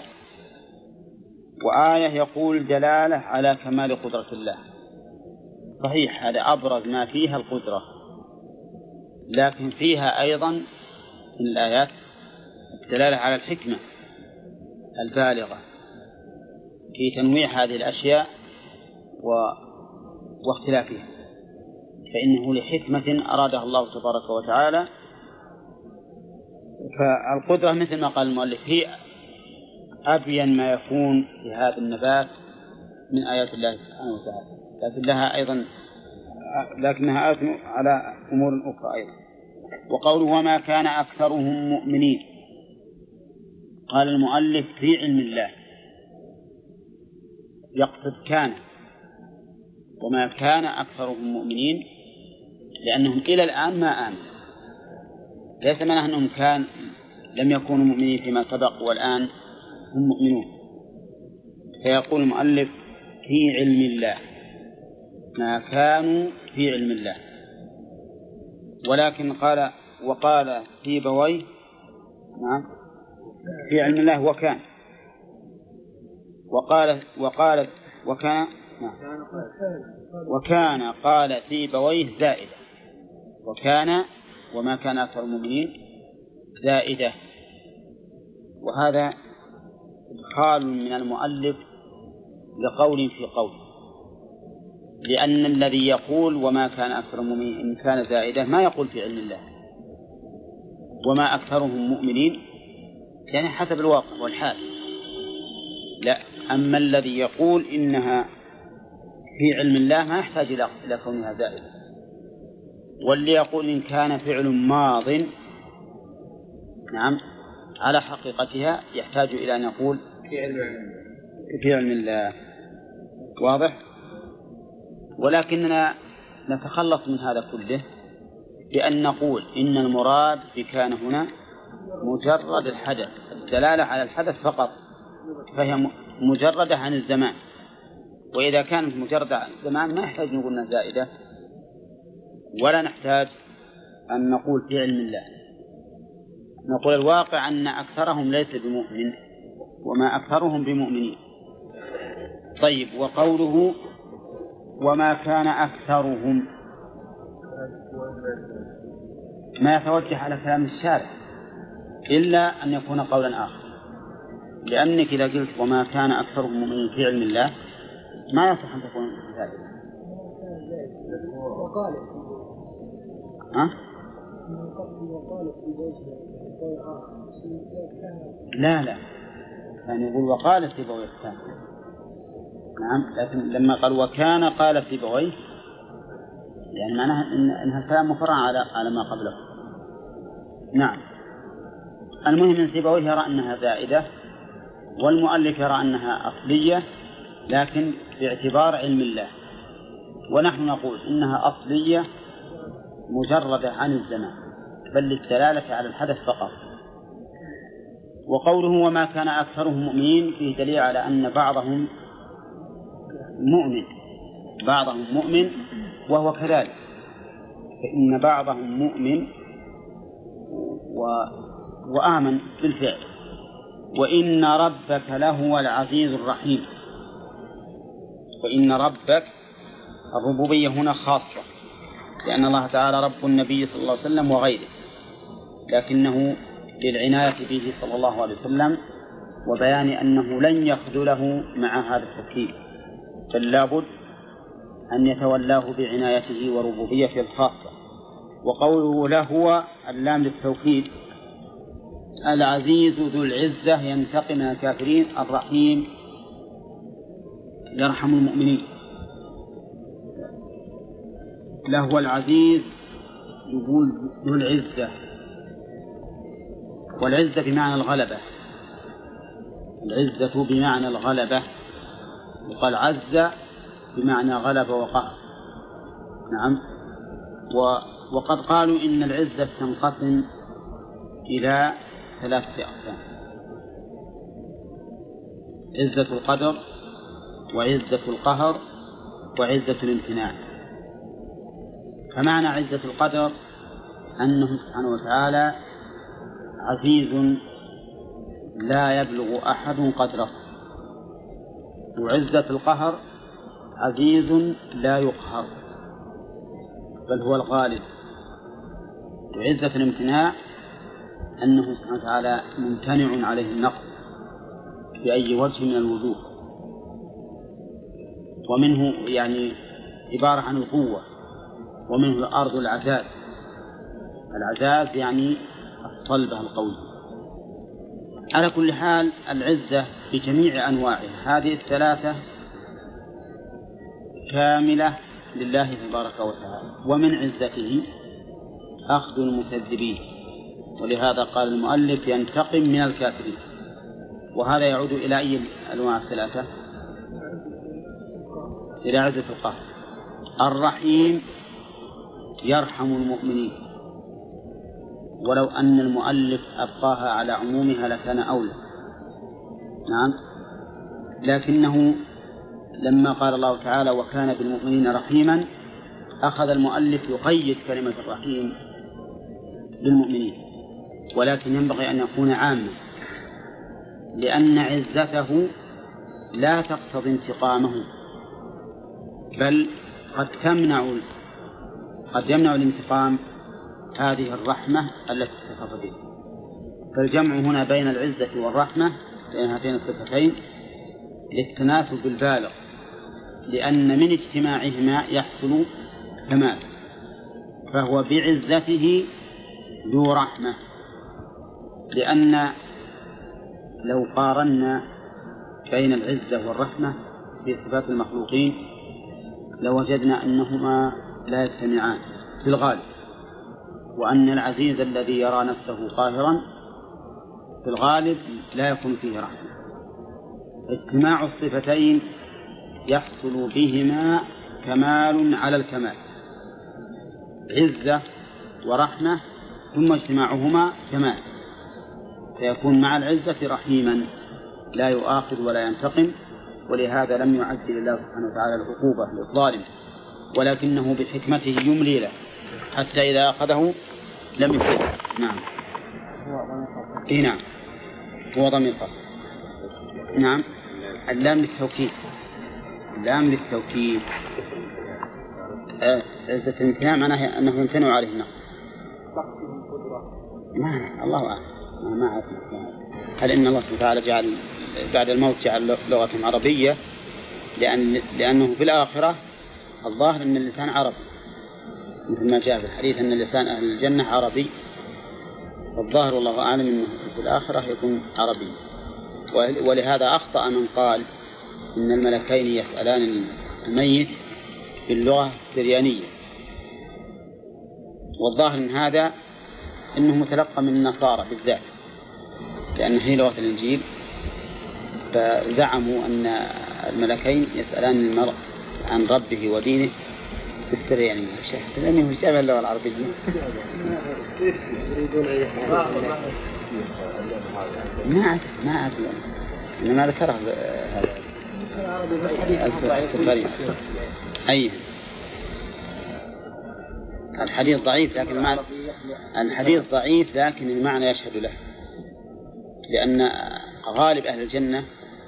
وآية يقول دلالة على كمال قدرة الله. صحيح هذا أبرز ما فيها القدرة، لكن فيها أيضا من الآيات الدلالة على الحكمة البالغة في تنويع هذه الأشياء و... واختلافها، فإنه لحكمة أرادها الله تبارك وتعالى. فالقدرة مثل ما قال المؤلف هي أبين ما يكون في هذا النبات من آيات الله سبحانه وتعالى، لكن لها أيضا لكنها آيات على أمور أخرى أيضا. وقوله وما كان أكثرهم مؤمنين، قال المؤلف في علم الله يقصد كان، وما كان أكثرهم مؤمنين لأنهم إلى الآن ما آمنوا، ليس معناه أنهم كان لم يكونوا مؤمنين فيما سبق والآن هم مؤمنون. فيقول المؤلف في علم الله ما كانوا في علم الله، ولكن قال وقال سيبويه نعم في علم الله وكان، وقال وقال وكان نعم وكان قال سيبويه زائدة، وكان وما كان أكثر المؤمنين زائدة. وهذا إدخال من المؤلف لقول في قول، لأن الذي يقول وما كان أكثر المؤمنين إن كان زائدة ما يقول في علم الله وما أكثرهم مؤمنين، يعني حسب الواقع والحال. لا، أما الذي يقول إنها في علم الله ما يحتاج إلى كونها زائدة، واللي يقول إن كان فعل ماض نعم على حقيقتها يحتاج إلى أن يقول في علم في علم الله. واضح؟ ولكننا نتخلص من هذا كله بأن نقول إن المراد بكان هنا مجرد الحدث، الدلالة على الحدث فقط، فهي مجردة عن الزمان، وإذا كانت مجردة عن الزمان ما يحتاج نقول أنها زائدة، ولا نحتاج أن نقول في علم الله. نقول الواقع أن أكثرهم ليس بمؤمن وما أكثرهم بمؤمنين. طيب وقوله وما كان أكثرهم ما يتوجه على كلام الشارع إلا أن يكون قولا آخر، لأنك إذا قلت وما كان أكثرهم مؤمنين في علم الله ما يصح أن تكون ذلك. ها؟ لا لا يعني يقول وقال سيبويه كان، نعم، لكن لما قال وكان قال سيبويه يعني معناها إن إنها كلام مفرع على على ما قبله. نعم. المهم أن سيبويه يرى أنها زائدة والمؤلف يرى أنها أصلية لكن باعتبار علم الله، ونحن نقول إنها أصلية مجردة عن الزمان بل للدلالة على الحدث فقط. وقوله وما كان أكثرهم مؤمنين فيه دليل على أن بعضهم مؤمن بعضهم مؤمن وهو كذلك، فإن بعضهم مؤمن و... وآمن بالفعل. وإن ربك لهو العزيز الرحيم، وإن ربك الربوبية هنا خاصة لأن الله تعالى رب النبي صلى الله عليه وسلم وغيره، لكنه للعناية به صلى الله عليه وسلم وبيان أنه لن يخذله مع هذا التركيب، بل لابد أن يتولاه بعنايته وربوبيته الخاصة. وقوله لهو اللام للتوكيد، العزيز ذو العزة ينتقم من الكافرين، الرحيم يرحم المؤمنين. لهو العزيز يقول ذو العزة، والعزة بمعنى الغلبة، العزة بمعنى الغلبة، وقال عز بمعنى غلب وقهر. نعم. وقد قالوا إن العزة تنقسم إلى ثلاثة أقسام: عزة القدر، وعزة القهر، وعزة الامتناع. فمعنى عزة القدر أنه سبحانه وتعالى عزيز لا يبلغ أحد قدره، وعزة القهر عزيز لا يقهر بل هو الغالب، وعزة الامتناع أنه سبحانه وتعالى ممتنع عليه النقص بأي وجه من الوجوه، ومنه يعني عبارة عن القوة، ومنه الأرض العزاز، العزاز يعني الصلبة القوي. على كل حال العزة بجميع أنواعها هذه الثلاثة كاملة لله تبارك وتعالى، ومن عزته أخذ المكذبين، ولهذا قال المؤلف ينتقم من الكافرين. وهذا يعود إلى أي الأنواع الثلاثة؟ إلى عزة القهر. الرحيم يرحم المؤمنين، ولو أن المؤلف أبقاها على عمومها لكان أولى. نعم. لكنه لما قال الله تعالى وكان بالمؤمنين رحيما، أخذ المؤلف يقيد كلمة الرحيم بالمؤمنين، ولكن ينبغي أن يكون عاما، لأن عزته لا تقتضي انتقامه، بل قد تمنع قد يمنع الانتقام هذه الرحمة التي اتصف بها. فالجمع هنا بين العزة والرحمة بين هاتين الصفتين للتناسب البالغ، لأن من اجتماعهما يحصل كمال، فهو بعزته ذو رحمة. لأن لو قارنا بين العزة والرحمة في صفات المخلوقين لوجدنا أنهما لا يجتمعان في الغالب، وأن العزيز الذي يرى نفسه قاهرا في الغالب لا يكون فيه رحمة. اجتماع الصفتين يحصل بهما كمال على الكمال، عزة ورحمة، ثم اجتماعهما كمال، فيكون مع العزة رحيما لا يؤاخذ ولا ينتقم. ولهذا لم يعجل الله سبحانه وتعالى العقوبة للظالم، ولكنه بحكمته يملي له حتى إذا أخذه لم يفلته. نعم. إيه نعم، هو ضمير فصل. نعم. اللام للتوكيد، اللام للتوكيد. عزة الامتناع معناه أنه يمتنع عليه النقص. ما الله أعلم، ما أعرف. هل إن الله سبحانه وتعالى جعل بعد الموت جعل لغة عربية لأن لأنه في الآخرة الظاهر أن اللسان عربي، مثل ما جاء في الحديث أن لسان أهل الجنة عربي، والظاهر والله أعلم أنه في الآخرة يكون عربي. ولهذا أخطأ من قال إن الملكين يسألان الميت باللغة السريانية، والظاهر من هذا أنه متلقى من النصارى بالذات، لأن هي لغة الإنجيل، فزعموا أن الملكين يسألان المرء عن ربه ودينه بالسريانية، لأنه يشابه اللغة العربية. ما أعرف ما أعرف إنما ذكره هذا أي الحديث ضعيف، لكن المعنى الحديث ضعيف لكن المعنى يشهد له، لأن غالب أهل الجنة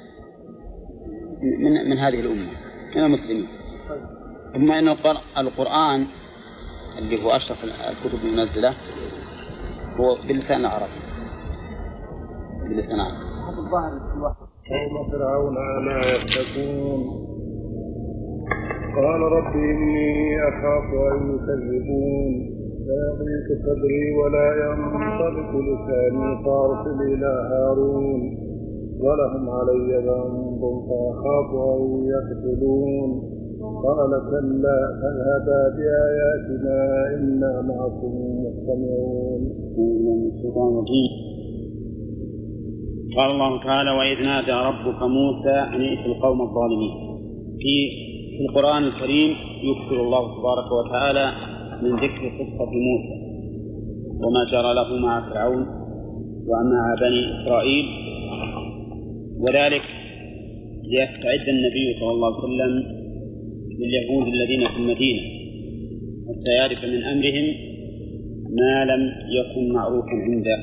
من من هذه الأمة من المسلمين. ثم إن القرآن اللي هو أشرف الكتب المنزلة هو باللسان العربي، باللسان العربي. الظاهر قوم فرعون ألا يتقون قال رب إني أخاف أن يكذبون فيضيق صدري ولا ينطلق لساني فأرسل إلى هارون ولهم علي ذنب فأخاف أن يقتلون قال كلا فاذهبا بآياتنا إنا معكم مستمعون. قال الله تعالى وإذ نادى ربك موسى أن ائت القوم الظالمين. في في القرآن الكريم يذكر الله تبارك وتعالى من ذكر قصة موسى وما جرى له مع فرعون ومع بني إسرائيل، وذلك ليستعد النبي صلى الله عليه وسلم لليهود الذين في المدينة حتى يعرف من أمرهم ما لم يكن معروفا عنده.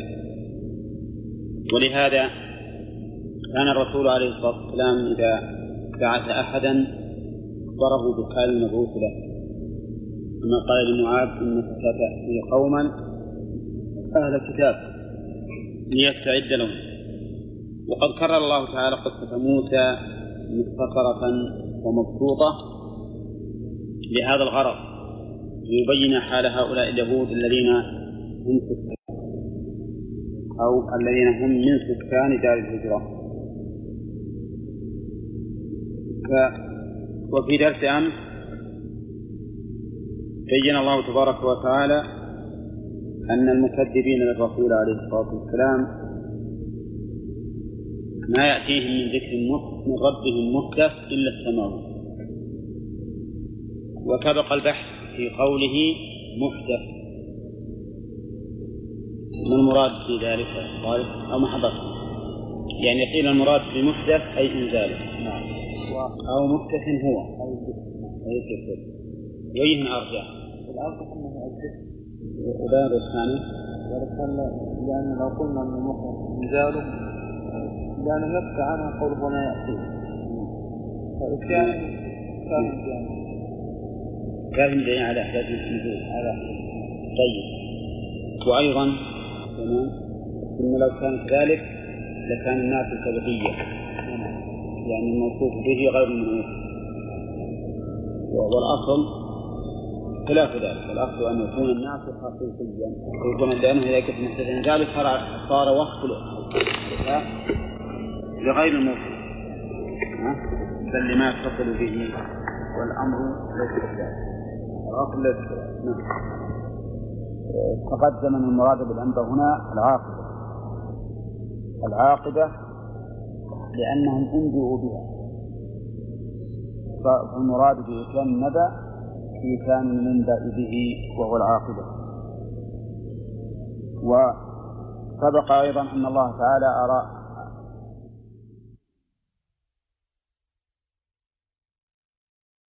ولهذا كان الرسول عليه الصلاة والسلام إذا بعث أحدا أخبره بالحال المبعوث له، كما قال لمعاذ إنك ستأتي قوما أهل الكتاب ليستعد لهم. وقد كرر الله تعالى قصة موسى مختصرة ومبسوطة لهذا الغرض، ليبين حال هؤلاء اليهود الذين هم سكان أو الذين هم من سكان دار الهجرة. ف... وفي درس أمس بين الله تبارك وتعالى أن المكذبين للرسول عليه الصلاة والسلام ما يأتيهم من ذكر من ربهم محدث إلا السماوات. وسبق البحث في قوله محدث، ما المراد في ذلك أو محدث؟ يعني قيل المراد بمحدث أي إنزاله أو محدث هو أي كثير وين أرجع الأرجح أنه الذكر ولا الثاني لأن لو قلنا أنه إنزاله لأنه يبقى عنه قوله وما يأتيه فإذا كان كان كان دليل على احتياج النزول على. طيب وأيضا تمام إن لو كان ذلك لكان الناس كبقية، يعني الموصوف به غير المنوط، والأصل خلاف ذلك. الأصل أن يكون الناس حقيقيا يكون لأنه إذا كنت محتاج ذلك صار وصف لغير الموصوف بل لما يتصل به والأمر ليس كذلك. الأصل ليس كذلك. تقدم من المراد بالأنبا هنا العاقبة العاقبة لأنهم أنبئوا بها، فالمراد بإتيان النبأ إتيان المنبأ به وهو العاقبة. وسبق أيضا أن الله تعالى أرى